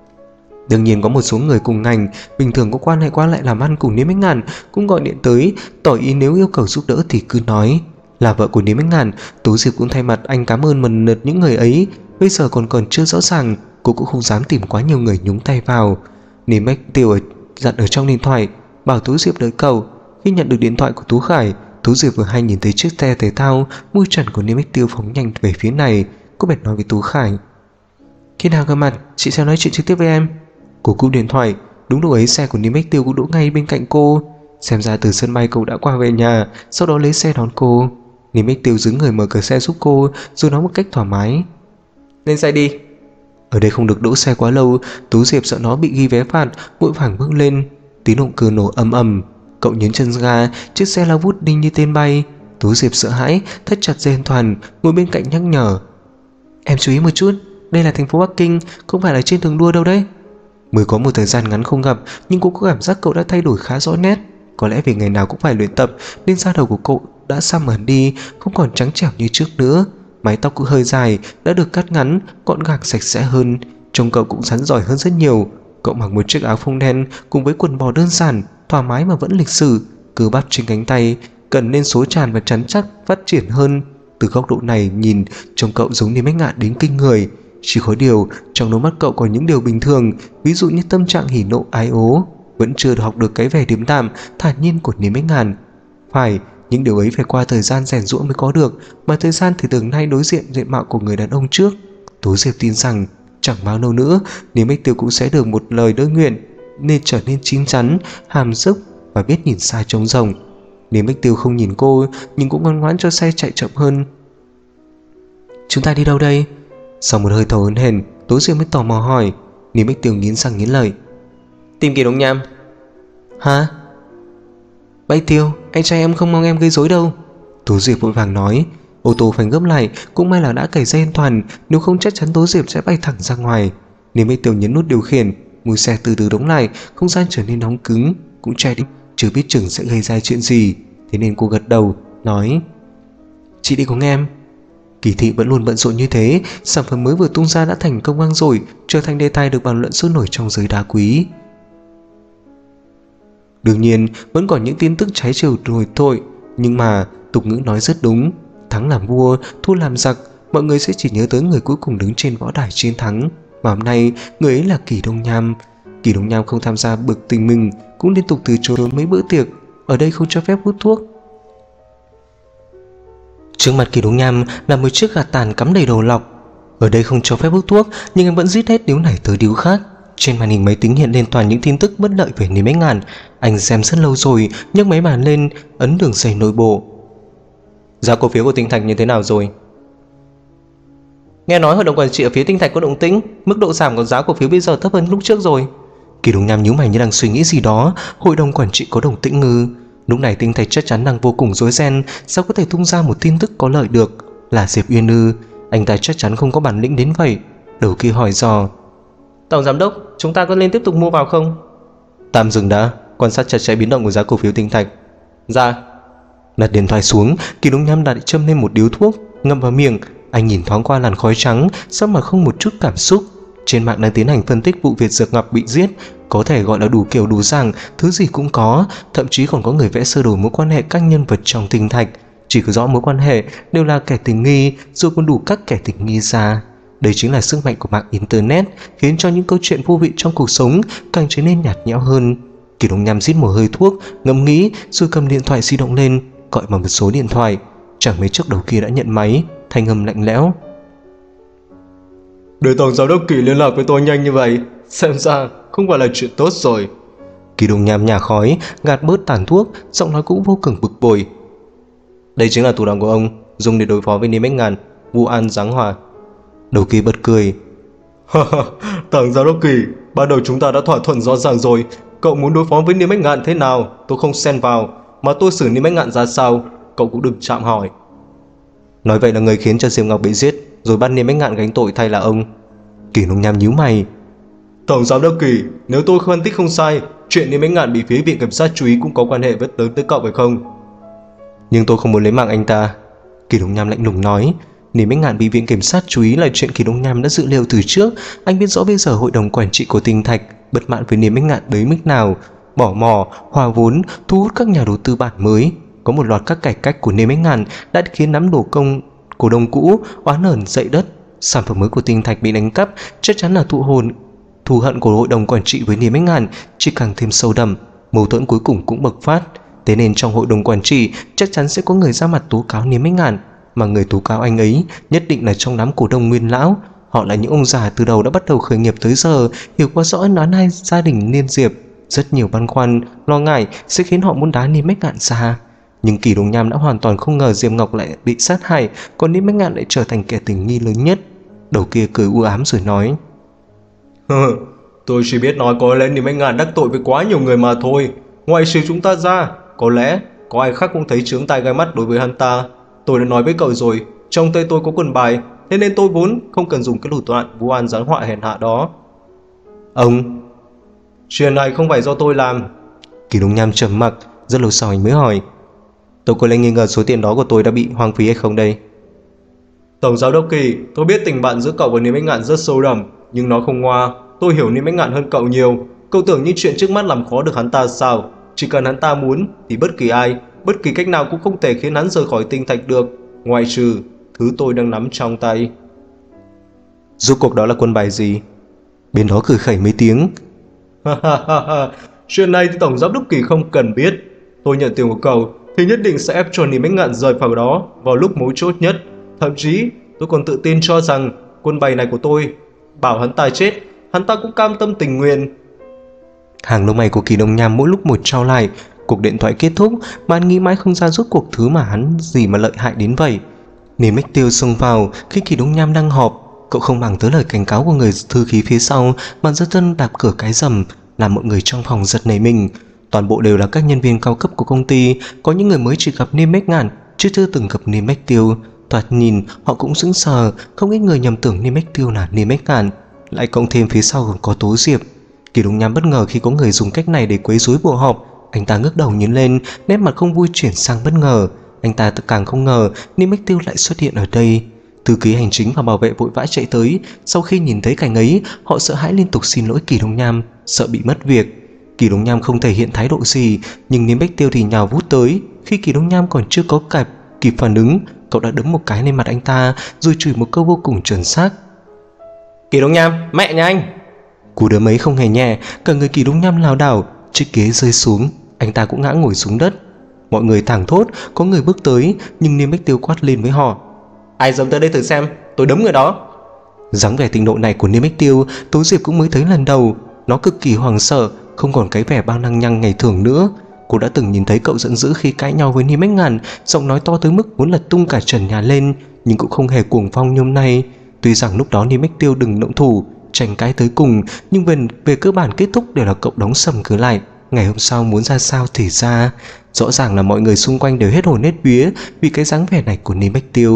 Đương nhiên có một số người cùng ngành bình thường có quan hệ qua lại làm ăn cùng Niêm Bách Ngạn cũng gọi điện tới tỏ ý nếu yêu cầu giúp đỡ thì cứ nói. Là vợ của Niêm Bách Ngạn, Tú Diệp cũng thay mặt anh cảm ơn mần lượt những người ấy. Bây giờ còn chưa rõ ràng, cô cũng không dám tìm quá nhiều người nhúng tay vào. Niêm Bách Tiêu dặn ở trong điện thoại bảo Tú Diệp đợi cậu. Khi nhận được điện thoại của Tú Khải, Tú Diệp vừa hay nhìn thấy chiếc xe thể thao mui trần của Niêm Bách Tiêu phóng nhanh về phía này. Cô bèn nói với Tú Khải: khi nào gặp mặt chị sẽ nói chuyện trực tiếp với em. Cô cúp điện thoại. Đúng lúc ấy xe của Niêm Bách Tiêu cũng đỗ ngay bên cạnh cô. Xem ra từ sân bay cậu đã qua về nhà, sau đó lấy xe đón cô. Niêm Bách Tiêu giữ người mở cửa xe giúp cô, rồi nói một cách thoải mái: lên xe đi. Ở đây không được đỗ xe quá lâu. Tú Diệp sợ nó bị ghi vé phạt, vội vàng bước lên. Tiếng động cơ nổ ầm ầm. Cậu nhấn chân ga, chiếc xe lao vút đi như tên bay. Tú Diệp sợ hãi, thắt chặt dây an toàn, ngồi bên cạnh nhắc nhở: em chú ý một chút, đây là thành phố Bắc Kinh, không phải là trên đường đua đâu đấy. Mới có một thời gian ngắn không gặp, nhưng cô có cảm giác cậu đã thay đổi khá rõ nét. Có lẽ vì ngày nào cũng phải luyện tập nên da đầu của cậu đã xăm hẳn đi, không còn trắng trẻo như trước nữa. Mái tóc cũng hơi dài, đã được cắt ngắn, gọn gàng sạch sẽ hơn. Trông cậu cũng rắn giỏi hơn rất nhiều. Cậu mặc một chiếc áo phông đen cùng với quần bò đơn giản, thoải mái mà vẫn lịch sự. Cơ bắp trên cánh tay cần nên số tràn và chắn chắc, phát triển hơn. Từ góc độ này nhìn, trông cậu giống Niêm Bách Ngạn đến kinh người. Chỉ có điều trong đôi mắt cậu có những điều bình thường, ví dụ như tâm trạng hỉ nộ ái ố, vẫn chưa học được cái vẻ điềm đạm thản nhiên của Niêm Bách Ngạn. Phải, những điều ấy phải qua thời gian rèn giũa mới có được, mà thời gian thì từng nay đối diện diện mạo của người đàn ông trước. Tú Diệp tin rằng chẳng bao lâu nữa Niêm Bách Tiêu cũng sẽ được một lời đỡ nguyện, nên trở nên chín chắn, hàm dức và biết nhìn xa trông rộng. Niêm Bách Tiêu không nhìn cô, nhưng cũng ngoan ngoãn cho xe chạy chậm hơn. Chúng ta đi đâu đây? Sau một hơi thở hổn hển, Tú Diệp mới tò mò hỏi. Niêm Bách Tiêu nghiến răng nghiến lợi: tìm Kỳ Đông Nham. Hả? Bách Tiêu, anh trai em không mong em gây rối đâu. Tú Diệp vội vàng nói. Ô tô phanh gấp lại, cũng may là đã cài dây an toàn, nếu không chắc chắn Tú Diệp sẽ bay thẳng ra ngoài. Niêm Bách Tiêu nhấn nút điều khiển, mùi xe từ từ đóng lại, không gian trở nên nóng cứng, cũng che đi, chưa biết chừng sẽ gây ra chuyện gì. Thế nên cô gật đầu, nói: chị đi cùng em. Kỳ thị vẫn luôn bận rộn như thế, sản phẩm mới vừa tung ra đã thành công vang dội, trở thành đề tài được bàn luận sôi nổi trong giới đá quý. Đương nhiên vẫn còn những tin tức trái chiều nổi trội, nhưng mà tục ngữ nói rất đúng: thắng làm vua, thua làm giặc. Mọi người sẽ chỉ nhớ tới người cuối cùng đứng trên võ đài chiến thắng, mà hôm nay người ấy là Kỳ Đông Nham. Kỳ Đông Nham không tham gia bực tình mình, cũng liên tục từ chối mấy bữa tiệc. Ở đây không cho phép hút thuốc. Trước mặt Kỳ Đông Nham là một chiếc gạt tàn cắm đầy đồ lọc. Ở đây không cho phép hút thuốc, nhưng anh vẫn rít hết điếu này tới điếu khác. Trên màn hình máy tính hiện lên toàn những tin tức bất lợi về Niêm Bách Ngạn. Anh xem rất lâu rồi, nhấc máy bàn lên, ấn đường dây nội bộ. Giá cổ phiếu của Tinh Thạch như thế nào rồi? Nghe nói hội đồng quản trị ở phía Tinh Thạch có động tĩnh, mức độ giảm của giá cổ phiếu bây giờ thấp hơn lúc trước rồi. Kỳ Đông Nham nhíu mày như đang suy nghĩ gì đó. Hội đồng quản trị có động tĩnh ngư? Lúc này Tinh Thạch chắc chắn đang vô cùng rối ren, sao có thể tung ra một tin tức có lợi được? Là Diệp Uyên ư? Anh ta chắc chắn không có bản lĩnh đến vậy. Đầu kia hỏi dò. Tổng giám đốc, chúng ta có nên tiếp tục mua vào không? Tạm dừng đã, quan sát chặt chẽ biến động của giá cổ phiếu tinh thạch. Dạ. Đặt điện thoại xuống, Kỳ Đông Nham đặt châm lên một điếu thuốc, ngậm vào miệng. Anh nhìn thoáng qua làn khói trắng, sắc mặt không một chút cảm xúc. Trên mạng đang tiến hành phân tích vụ việc Dược Ngọc bị giết, có thể gọi là đủ kiểu đủ dạng, thứ gì cũng có, thậm chí còn có người vẽ sơ đồ mối quan hệ các nhân vật trong tinh thạch. Chỉ có rõ mối quan hệ đều là kẻ tình nghi, rồi còn đủ các kẻ tình nghi ra. Đây chính là sức mạnh của mạng internet, khiến cho những câu chuyện vô vị trong cuộc sống càng trở nên nhạt nhẽo hơn. Kỳ Đông Nham rít một hơi thuốc, ngẫm nghĩ rồi cầm điện thoại di động lên, gọi vào một số điện thoại. Chẳng mấy chốc đầu kia đã nhận máy, thanh âm lạnh lẽo. Để tổng giám đốc Kỳ liên lạc với tôi nhanh như vậy, xem ra không phải là chuyện tốt rồi. Kỳ Đông Nham nhả khói, gạt bớt tàn thuốc, giọng nói cũng vô cùng bực bội. Đây chính là thủ đoạn của ông, dùng để đối phó với Niêm Bách Ngàn, Vu An Giáng Hòa. Đầu kia bật cười. Tổng giám đốc Kỳ, ban đầu chúng ta đã thỏa thuận rõ ràng rồi. Cậu muốn đối phó với Niêm Bách Ngạn thế nào, tôi không xen vào, mà tôi xử Niêm Bách Ngạn ra sao, cậu cũng đừng chạm hỏi. Nói vậy là người khiến cho Diệp Ngọc bị giết, rồi bắt Niêm Bách Ngạn gánh tội thay là ông. Kỳ Đông Nham nhíu mày. Tổng giám đốc Kỳ, nếu tôi phân tích không sai, chuyện Niêm Bách Ngạn bị phía viện kiểm sát chú ý cũng có quan hệ rất lớn tới cậu phải không? Nhưng tôi không muốn lấy mạng anh ta. Kỳ Đông Nham lạnh lùng nói. Niêm Bách Ngạn bị viện kiểm sát chú ý là chuyện Kỳ Đông Nham đã dự liệu từ trước. Anh biết rõ bây giờ hội đồng quản trị của Tinh Thạch bất mãn với Niêm Bách Ngạn tới mức nào, bỏ mỏ, hòa vốn, thu hút các nhà đầu tư bản mới. Có một loạt các cải cách của Niêm Bách Ngạn đã khiến nắm đổ công cổ đông cũ oán hờn dậy đất. Sản phẩm mới của Tinh Thạch bị đánh cắp chắc chắn là thù hận của hội đồng quản trị với Niêm Bách Ngạn chỉ càng thêm sâu đậm, mâu thuẫn cuối cùng cũng bộc phát. Thế nên trong hội đồng quản trị chắc chắn sẽ có người ra mặt tố cáo Niêm Bách Ngạn, mà người tố cáo anh ấy nhất định là trong đám cổ đông nguyên lão. Họ là những ông già từ đầu đã bắt đầu khởi nghiệp tới giờ, hiểu quá rõ đoán hai gia đình Niên Diệp. Rất nhiều băn khoăn, lo ngại sẽ khiến họ muốn đá Niêm Bách Ngạn ra. Nhưng Kỳ Đông Nham đã hoàn toàn không ngờ Diệp Ngọc lại bị sát hại, còn Niêm Bách Ngạn lại trở thành kẻ tình nghi lớn nhất. Đầu kia cười u ám rồi nói. Tôi chỉ biết nói có lẽ Niêm Bách Ngạn đắc tội với quá nhiều người mà thôi. Ngoại trừ chúng ta ra, có lẽ có ai khác cũng thấy chướng tai gai mắt đối với hắn ta. Tôi đã nói với cậu rồi, trong tay tôi có quân bài, thế nên tôi vốn không cần dùng cái thủ đoạn vu oan giáng họa hèn hạ đó. Ông... Chuyện này không phải do tôi làm. Kỳ Đông Nham trầm mặc, rất lâu sau anh mới hỏi. Tôi có lẽ nghi ngờ số tiền đó của tôi đã bị hoang phí hay không đây? Tổng giám đốc Kỳ, tôi biết tình bạn giữa cậu và Niêm Bách Ngạn rất sâu đậm, nhưng nó không ngoa. Tôi hiểu Niêm Bách Ngạn hơn cậu nhiều. Cậu tưởng như chuyện trước mắt làm khó được hắn ta sao? Chỉ cần hắn ta muốn thì bất kỳ ai, bất kỳ cách nào cũng không thể khiến hắn rời khỏi Tinh Thạch được, ngoại trừ thứ tôi đang nắm trong tay. Rốt cuộc đó là quân bài gì? Bên đó cười khẩy mấy tiếng. Chuyện này thì tổng giám đốc Kỳ không cần biết. Tôi nhận tiền của cậu thì nhất định sẽ ép cho Niêm Bách Ngạn rời khỏi đó vào lúc mấu chốt nhất. Thậm chí tôi còn tự tin cho rằng quân bài này của tôi, bảo hắn ta chết, hắn ta cũng cam tâm tình nguyện. Hàng lông mày của Kỳ Đông Nham mỗi lúc một trao lại. Cuộc điện thoại kết thúc mà anh nghĩ mãi không ra rốt cuộc thứ mà hắn gì mà lợi hại đến vậy. Niêm Bách Tiêu xông vào khi Kỳ Đông Nham đang họp. Cậu không bằng tới lời cảnh cáo của người thư ký phía sau mà rất thân đạp cửa cái rầm, làm mọi người trong phòng giật nảy mình. Toàn bộ đều là các nhân viên cao cấp của công ty, có những người mới chỉ gặp Niêm Bách Ngạn chứ chưa từng gặp Niêm Bách Tiêu. Thoạt nhìn họ cũng sững sờ, không ít người nhầm tưởng Niêm Bách Tiêu là Niêm Bách Ngạn, lại cộng thêm phía sau còn có Tố Diệp. Kỳ Đông Nham bất ngờ khi có người dùng cách này để quấy rối buổi họp. Anh ta ngước đầu nhìn lên, nét mặt không vui chuyển sang bất ngờ. Anh ta càng không ngờ Niêm Bách Tiêu lại xuất hiện ở đây. Thư ký hành chính và bảo vệ vội vã chạy tới. Sau khi nhìn thấy cảnh ấy, họ sợ hãi liên tục xin lỗi Kỳ Đông Nham, sợ bị mất việc. Kỳ Đông Nham không thể hiện thái độ gì, nhưng Niêm Bách Tiêu thì nhào vút tới. Khi Kỳ Đông Nham còn chưa có kịp phản ứng, cậu đã đấm một cái lên mặt anh ta, rồi chửi một câu vô cùng chuẩn xác. Kỳ Đông Nham, mẹ nhà anh! Cú đấm ấy không hề nhẹ, cả người Kỳ Đông Nham lảo đảo, chiếc ghế rơi xuống, anh ta cũng ngã ngồi xuống đất. Mọi người thảng thốt, có người bước tới, nhưng Niêm Bách Tiêu quát lên với họ. Ai dám tới đây thử xem, tôi đấm người đó. Dáng vẻ tình nộ này của Niêm Bách Tiêu, Tố Diệp cũng mới thấy lần đầu. Nó cực kỳ hoảng sợ, không còn cái vẻ bao năng nhăng ngày thường nữa. Cô đã từng nhìn thấy cậu giận dữ khi cãi nhau với Niêm Bách Ngạn, giọng nói to tới mức muốn lật tung cả trần nhà lên, nhưng cũng không hề cuồng phong như hôm nay. Tuy rằng lúc đó Niêm Bách Tiêu đừng động thủ, tranh cãi tới cùng, nhưng về cơ bản kết thúc đều là cậu đóng sầm cửa lại. Ngày hôm sau muốn ra sao thì ra. Rõ ràng là mọi người xung quanh đều hết hồn hết vía vì cái dáng vẻ này của Niêm Bách Tiêu.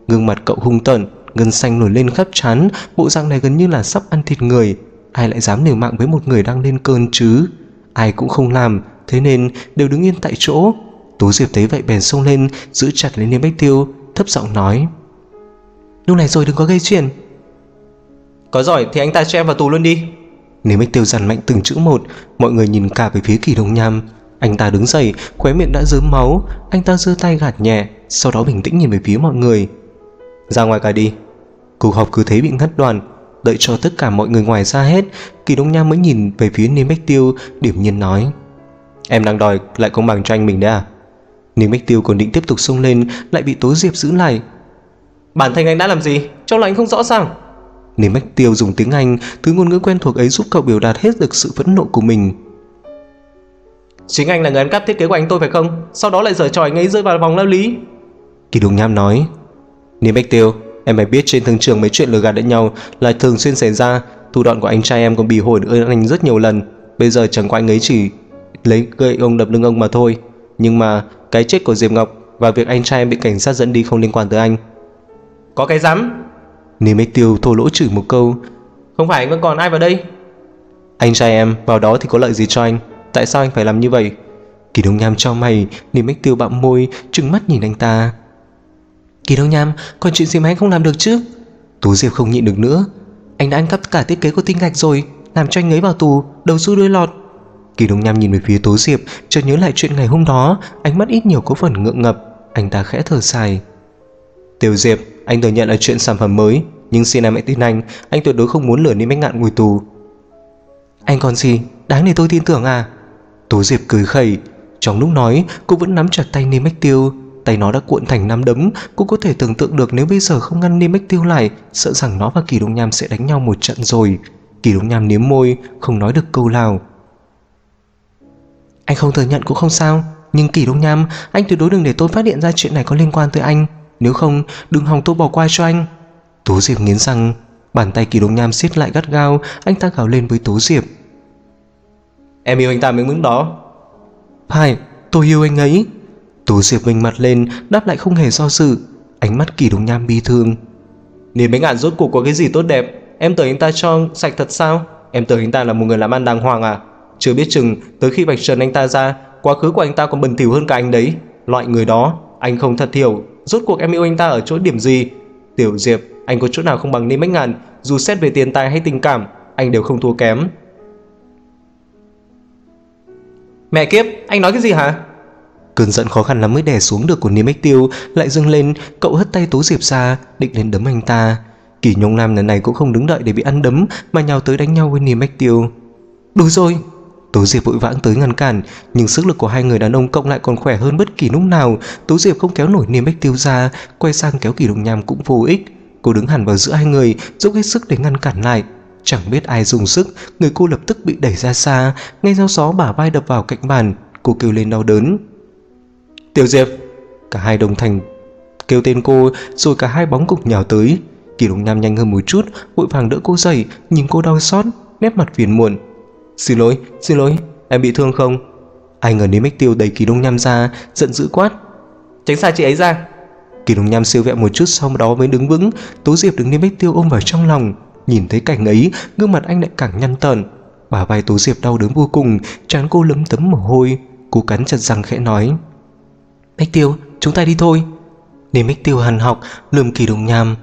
Gương mặt cậu hung tợn, gân xanh nổi lên khắp trán, bộ dạng này gần như là sắp ăn thịt người. Ai lại dám liều mạng với một người đang lên cơn chứ? Ai cũng không làm, thế nên đều đứng yên tại chỗ. Tố Diệp thấy vậy bèn xông lên, giữ chặt lấy Niêm Bách Tiêu, thấp giọng nói: lúc này rồi, đừng có gây chuyện. Có giỏi thì anh ta cho em vào tù luôn đi. Niêm Bách Tiêu dằn mạnh từng chữ một. Mọi người nhìn cả về phía Kỳ Đông Nham. Anh ta đứng dậy, khóe miệng đã rớm máu. Anh ta giơ tay gạt nhẹ, sau đó bình tĩnh nhìn về phía mọi người: ra ngoài cả đi. Cuộc họp cứ thế bị ngắt đoạn. Đợi cho tất cả mọi người ngoài ra hết, Kỳ Đông Nham mới nhìn về phía Niêm Bách Tiêu, điềm nhiên nói: em đang đòi lại công bằng cho anh mình đấy à? Niêm Bách Tiêu còn định tiếp tục xông lên, lại bị Tố Diệp giữ lại. Bản thân anh đã làm gì, trong lòng anh không rõ sao? Niêm Bách Tiêu dùng tiếng Anh, thứ ngôn ngữ quen thuộc ấy giúp cậu biểu đạt hết được sự phẫn nộ của mình. Chính anh là người ăn cắp thiết kế của anh tôi phải không? Sau đó lại giở trò anh ấy rơi vào vòng lao lý. Kỳ Đông Nham nói: Niêm Bách Tiêu, em phải biết trên thương trường mấy chuyện lừa gạt lẫn nhau là thường xuyên xảy ra. Thủ đoạn của anh trai em còn bỉ ổi ơn anh rất nhiều lần. Bây giờ chẳng qua anh ấy chỉ lấy gậy ông đập lưng ông mà thôi. Nhưng mà cái chết của Diệp Ngọc và việc anh trai em bị cảnh sát dẫn đi không liên quan tới anh. Có cái dám? Niêm Bách Tiêu thô lỗ chửi một câu: không phải anh vẫn còn ai vào đây? Anh trai em vào đó thì có lợi gì cho anh? Tại sao anh phải làm như vậy? Kỳ Đông Nham chau mày. Niêm Bách Tiêu bặm môi, trừng mắt nhìn anh ta: Kỳ Đông Nham, còn chuyện gì mà anh không làm được chứ? Tố Diệp không nhịn được nữa: anh đã ăn cắp cả thiết kế của Tinh Gạch rồi, làm cho anh ấy vào tù, đầu xuôi đuôi lọt. Kỳ Đông Nham nhìn về phía Tố Diệp, chợt nhớ lại chuyện ngày hôm đó, ánh mắt ít nhiều có phần ngượng ngập. Anh ta khẽ thở dài: Tiểu Diệp, anh thừa nhận là chuyện sản phẩm mới, nhưng xin em hãy tin anh tuyệt đối không muốn lừa Niêm Bách Ngạn ngồi tù. Anh còn gì đáng để tôi tin tưởng à? Tố Diệp cười khẩy. Trong lúc nói, cô vẫn nắm chặt tay Niêm Bách Tiêu. Tay nó đã cuộn thành nắm đấm. Cô có thể tưởng tượng được nếu bây giờ không ngăn Niêm Bách Tiêu lại, sợ rằng nó và Kỳ Đông Nham sẽ đánh nhau một trận rồi. Kỳ Đông Nham liếm môi, không nói được câu nào. Anh không thừa nhận cũng không sao, nhưng Kỳ Đông Nham, anh tuyệt đối đừng để tôi phát hiện ra chuyện này có liên quan tới anh. Nếu không, đừng hòng tôi bỏ qua cho anh. Tố Diệp nghiến răng. Bàn tay Kỳ Đông Nham siết lại gắt gao. Anh ta gào lên với Tố Diệp: em yêu anh ta đến mức đó? Phải, tôi yêu anh ấy. Tố Diệp vênh mặt lên, đáp lại không hề do dự. Ánh mắt Kỳ Đông Nham bi thương: Niêm Bách Ngạn rốt cuộc có cái gì tốt đẹp? Em tưởng anh ta cho sạch thật sao? Em tưởng anh ta là một người làm ăn đàng hoàng à? Chưa biết chừng tới khi vạch trần anh ta ra, quá khứ của anh ta còn bẩn thỉu hơn cả anh đấy. Loại người đó anh không thật hiểu. Rốt cuộc em yêu anh ta ở chỗ điểm gì? Tiểu Diệp, anh có chỗ nào không bằng Niêm Bách Ngạn? Dù xét về tiền tài hay tình cảm, anh đều không thua kém. Mẹ kiếp, anh nói cái gì hả? Cơn giận khó khăn lắm mới đè xuống được của Niêm Bách Tiêu lại dâng lên. Cậu hất tay Tố Diệp ra, định lên đấm anh ta. Kỳ Nhung Nam lần này cũng không đứng đợi để bị ăn đấm, mà nhào tới đánh nhau với Niêm Bách Tiêu. Đủ rồi! Tố Diệp vội vãng tới ngăn cản, nhưng sức lực của hai người đàn ông cộng lại còn khỏe hơn bất kỳ lúc nào. Tố Diệp không kéo nổi Niêm Bách Tiêu ra, quay sang kéo Kỳ Đông Nham cũng vô ích. Cô đứng hẳn vào giữa hai người, dốc hết sức để ngăn cản lại. Chẳng biết ai dùng sức, người cô lập tức bị đẩy ra xa. Ngay sau đó bả vai đập vào cạnh bàn, cô kêu lên đau đớn. Tiểu Diệp! Cả hai đồng thanh kêu tên cô, rồi cả hai bóng cùng nhào tới. Kỳ Đông Nham nhanh hơn một chút, vội vàng đỡ cô dậy, nhìn cô đau xót, nét mặt phiền muộn. Xin lỗi, em bị thương không? Ai ngờ Niêm Bách Tiêu đẩy Kỳ Đông Nham ra, giận dữ quát: tránh xa chị ấy ra! Kỳ Đông Nham siêu vẹo một chút, sau đó mới đứng vững. Tố Diệp đứng Niêm Bách Tiêu ôm vào trong lòng. Nhìn thấy cảnh ấy, gương mặt anh lại càng nhăn tởn. Bả vai Tố Diệp đau đớn vô cùng, trán cô lấm tấm mồ hôi. Cô cắn chặt răng khẽ nói: Bách Tiêu, chúng ta đi thôi. Niêm Bách Tiêu hằn học lườm Kỳ Đông Nham: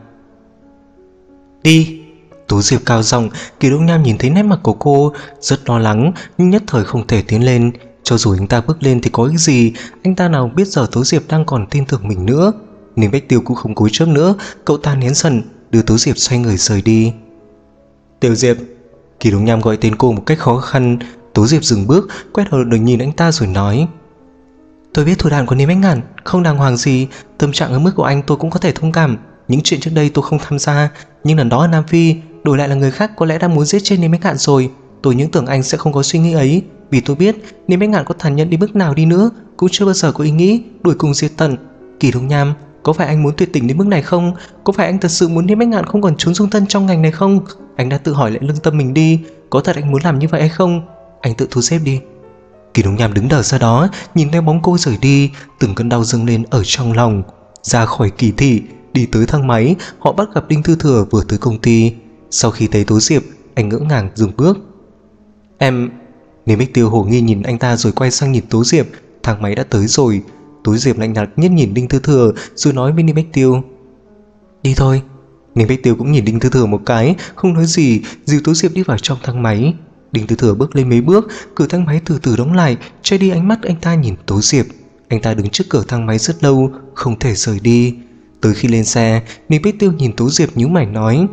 đi. Tố Diệp cao giọng. Kỳ Đông Nham nhìn thấy nét mặt của cô, rất lo lắng, nhưng nhất thời không thể tiến lên. Cho dù anh ta bước lên thì có ích gì, anh ta nào biết giờ Tố Diệp đang còn tin tưởng mình nữa. Niêm Bách Tiêu cũng không cúi chớp nữa, cậu ta nén giận, đưa Tố Diệp xoay người rời đi. Tiểu Diệp! Kỳ Đông Nham gọi tên cô một cách khó khăn. Tố Diệp dừng bước, quét đầu đừng nhìn anh ta rồi nói: tôi biết thủ đoạn của Niêm Bách Ngạn không đàng hoàng gì, tâm trạng ở mức của anh tôi cũng có thể thông cảm. Những chuyện trước đây tôi không tham gia, nhưng lần đó ở Nam Phi đổi lại là người khác có lẽ đã muốn giết chết Niêm Bách Ngạn rồi. Tôi những tưởng anh sẽ không có suy nghĩ ấy, vì tôi biết Niêm Bách Ngạn có tàn nhẫn đến mức nào đi nữa cũng chưa bao giờ có ý nghĩ đuổi cùng diệt tận. Kỳ Đông Nham, có phải anh muốn tuyệt tình đến mức này không? Có phải anh thật sự muốn Niêm Bách Ngạn không còn trốn dung thân trong ngành này không? Anh đã tự hỏi lại lương tâm mình đi, có thật anh muốn làm như vậy hay không? Anh tự thu xếp đi. Kỳ Đông Nham đứng đờ ra đó, nhìn theo bóng cô rời đi, từng cơn đau dâng lên ở trong lòng. Ra khỏi kỳ thị, đi tới thang máy. Họ bắt gặp Đinh Tư Thừa vừa tới công ty. Sau khi thấy Tố Diệp, anh ngỡ ngàng dừng bước. Em... Ninh Bích Tiêu hồ nghi nhìn anh ta rồi quay sang nhìn Tố Diệp. Thang máy đã tới rồi. Tố Diệp lạnh nhạt nhất nhìn Đinh Tư Thừa rồi nói với Ninh Bích Tiêu: Đi thôi. Ninh Bích Tiêu cũng nhìn Đinh Tư Thừa một cái, không nói gì, dìu Tố Diệp đi vào trong thang máy. Đinh Tư Thừa bước lên mấy bước, cửa thang máy từ từ đóng lại, che đi ánh mắt anh ta nhìn Tố Diệp. Anh ta đứng trước cửa thang máy rất lâu, không thể rời đi. Tới khi lên xe, Ninh Bích Tiêu nhìn Tố Diệp nhíu mày nói: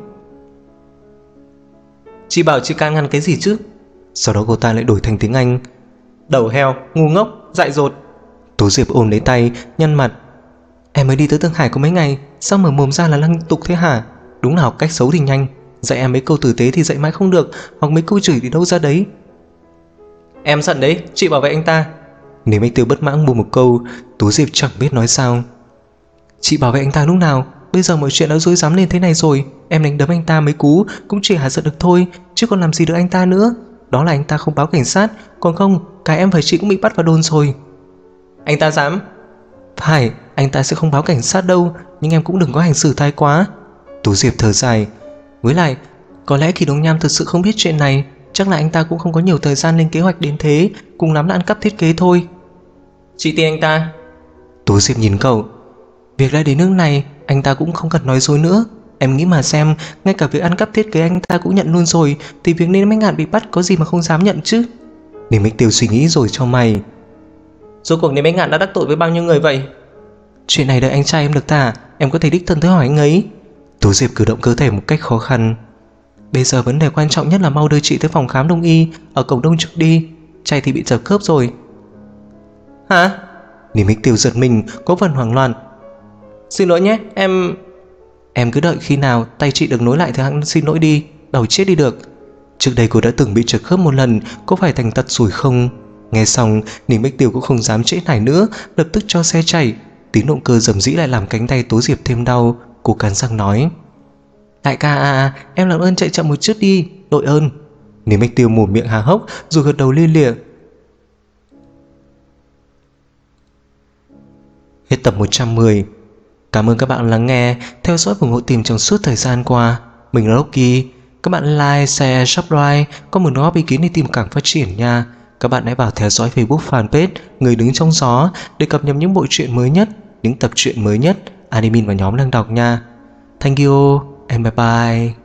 Chị bảo chị can ngăn cái gì chứ? Sau đó cô ta lại đổi thành tiếng Anh: Đầu heo, ngu ngốc, dại dột. Tố Diệp ôm lấy tay, nhăn mặt: Em mới đi tới Thượng Hải có mấy ngày, sao mở mồm ra là lăng tục thế hả? Đúng là học cách xấu thì nhanh, dạy em mấy câu tử tế thì dạy mãi không được, hoặc mấy câu chửi thì đâu ra đấy. Em giận đấy, chị bảo vệ anh ta. Nếu Bích Tiêu bất mãn buông một câu. Tố Diệp chẳng biết nói sao. Chị bảo vệ anh ta lúc nào? Bây giờ mọi chuyện đã rối rắm lên thế này rồi, em đánh đấm anh ta mấy cú cũng chỉ hạ giận được thôi, chứ còn làm gì được anh ta nữa. Đó là anh ta không báo cảnh sát, còn không cả em và chị cũng bị bắt vào đồn rồi. Anh ta dám? Phải, anh ta sẽ không báo cảnh sát đâu, nhưng em cũng đừng có hành xử thái quá. Tố Diệp thở dài. Với lại, có lẽ Kỳ Đông Nham thật sự không biết chuyện này, chắc là anh ta cũng không có nhiều thời gian lên kế hoạch đến thế, cùng lắm là ăn cắp thiết kế thôi. Chị tin anh ta? Tố Diệp nhìn cậu. Việc đã đến nước này, anh ta cũng không cần nói dối nữa. Em nghĩ mà xem, ngay cả việc ăn cắp thiết kế anh ta cũng nhận luôn rồi, thì việc nên mấy ngạn bị bắt có gì mà không dám nhận chứ. Ninh Bích Tiêu suy nghĩ rồi cho mày. Rốt cuộc Ninh Bách Ngạn đã đắc tội với bao nhiêu người vậy? Chuyện này đợi anh trai em được thả, em có thể đích thân tới hỏi anh ấy. Tố Diệp cử động cơ thể một cách khó khăn. Bây giờ vấn đề quan trọng nhất là mau đưa chị tới phòng khám đông y ở cổng Đông Trực đi, trai thì bị dập khớp rồi. Hả? Ninh Bích Tiêu giật mình, có phần hoảng loạn. Xin lỗi nhé, Em cứ đợi khi nào tay chị được nối lại thì hẵng xin lỗi đi, đầu chết đi được. Trước đây cô đã từng bị trật khớp một lần, có phải thành tật rồi không? Nghe xong, Ninh Bích Tiêu cũng không dám trễ nải nữa, lập tức cho xe chạy. Tiếng động cơ rầm rĩ lại làm cánh tay Tố Diệp thêm đau. Cô cắn răng nói: Đại ca à, em làm ơn chạy chậm một chút đi, đội ơn. Ninh Bích Tiêu mồm miệng há hốc rồi gật đầu lia lịa. Hết tập 110. Cảm ơn các bạn lắng nghe, theo dõi và ủng hộ tìm trong suốt thời gian qua. Mình là Rocky. Các bạn like, share, subscribe, có một góp ý kiến để tìm càng phát triển nha. Các bạn hãy vào theo dõi Facebook fanpage Người Đứng Trong Gió để cập nhật những bộ truyện mới nhất, những tập truyện mới nhất admin và nhóm đang đọc nha. Thank you and bye bye.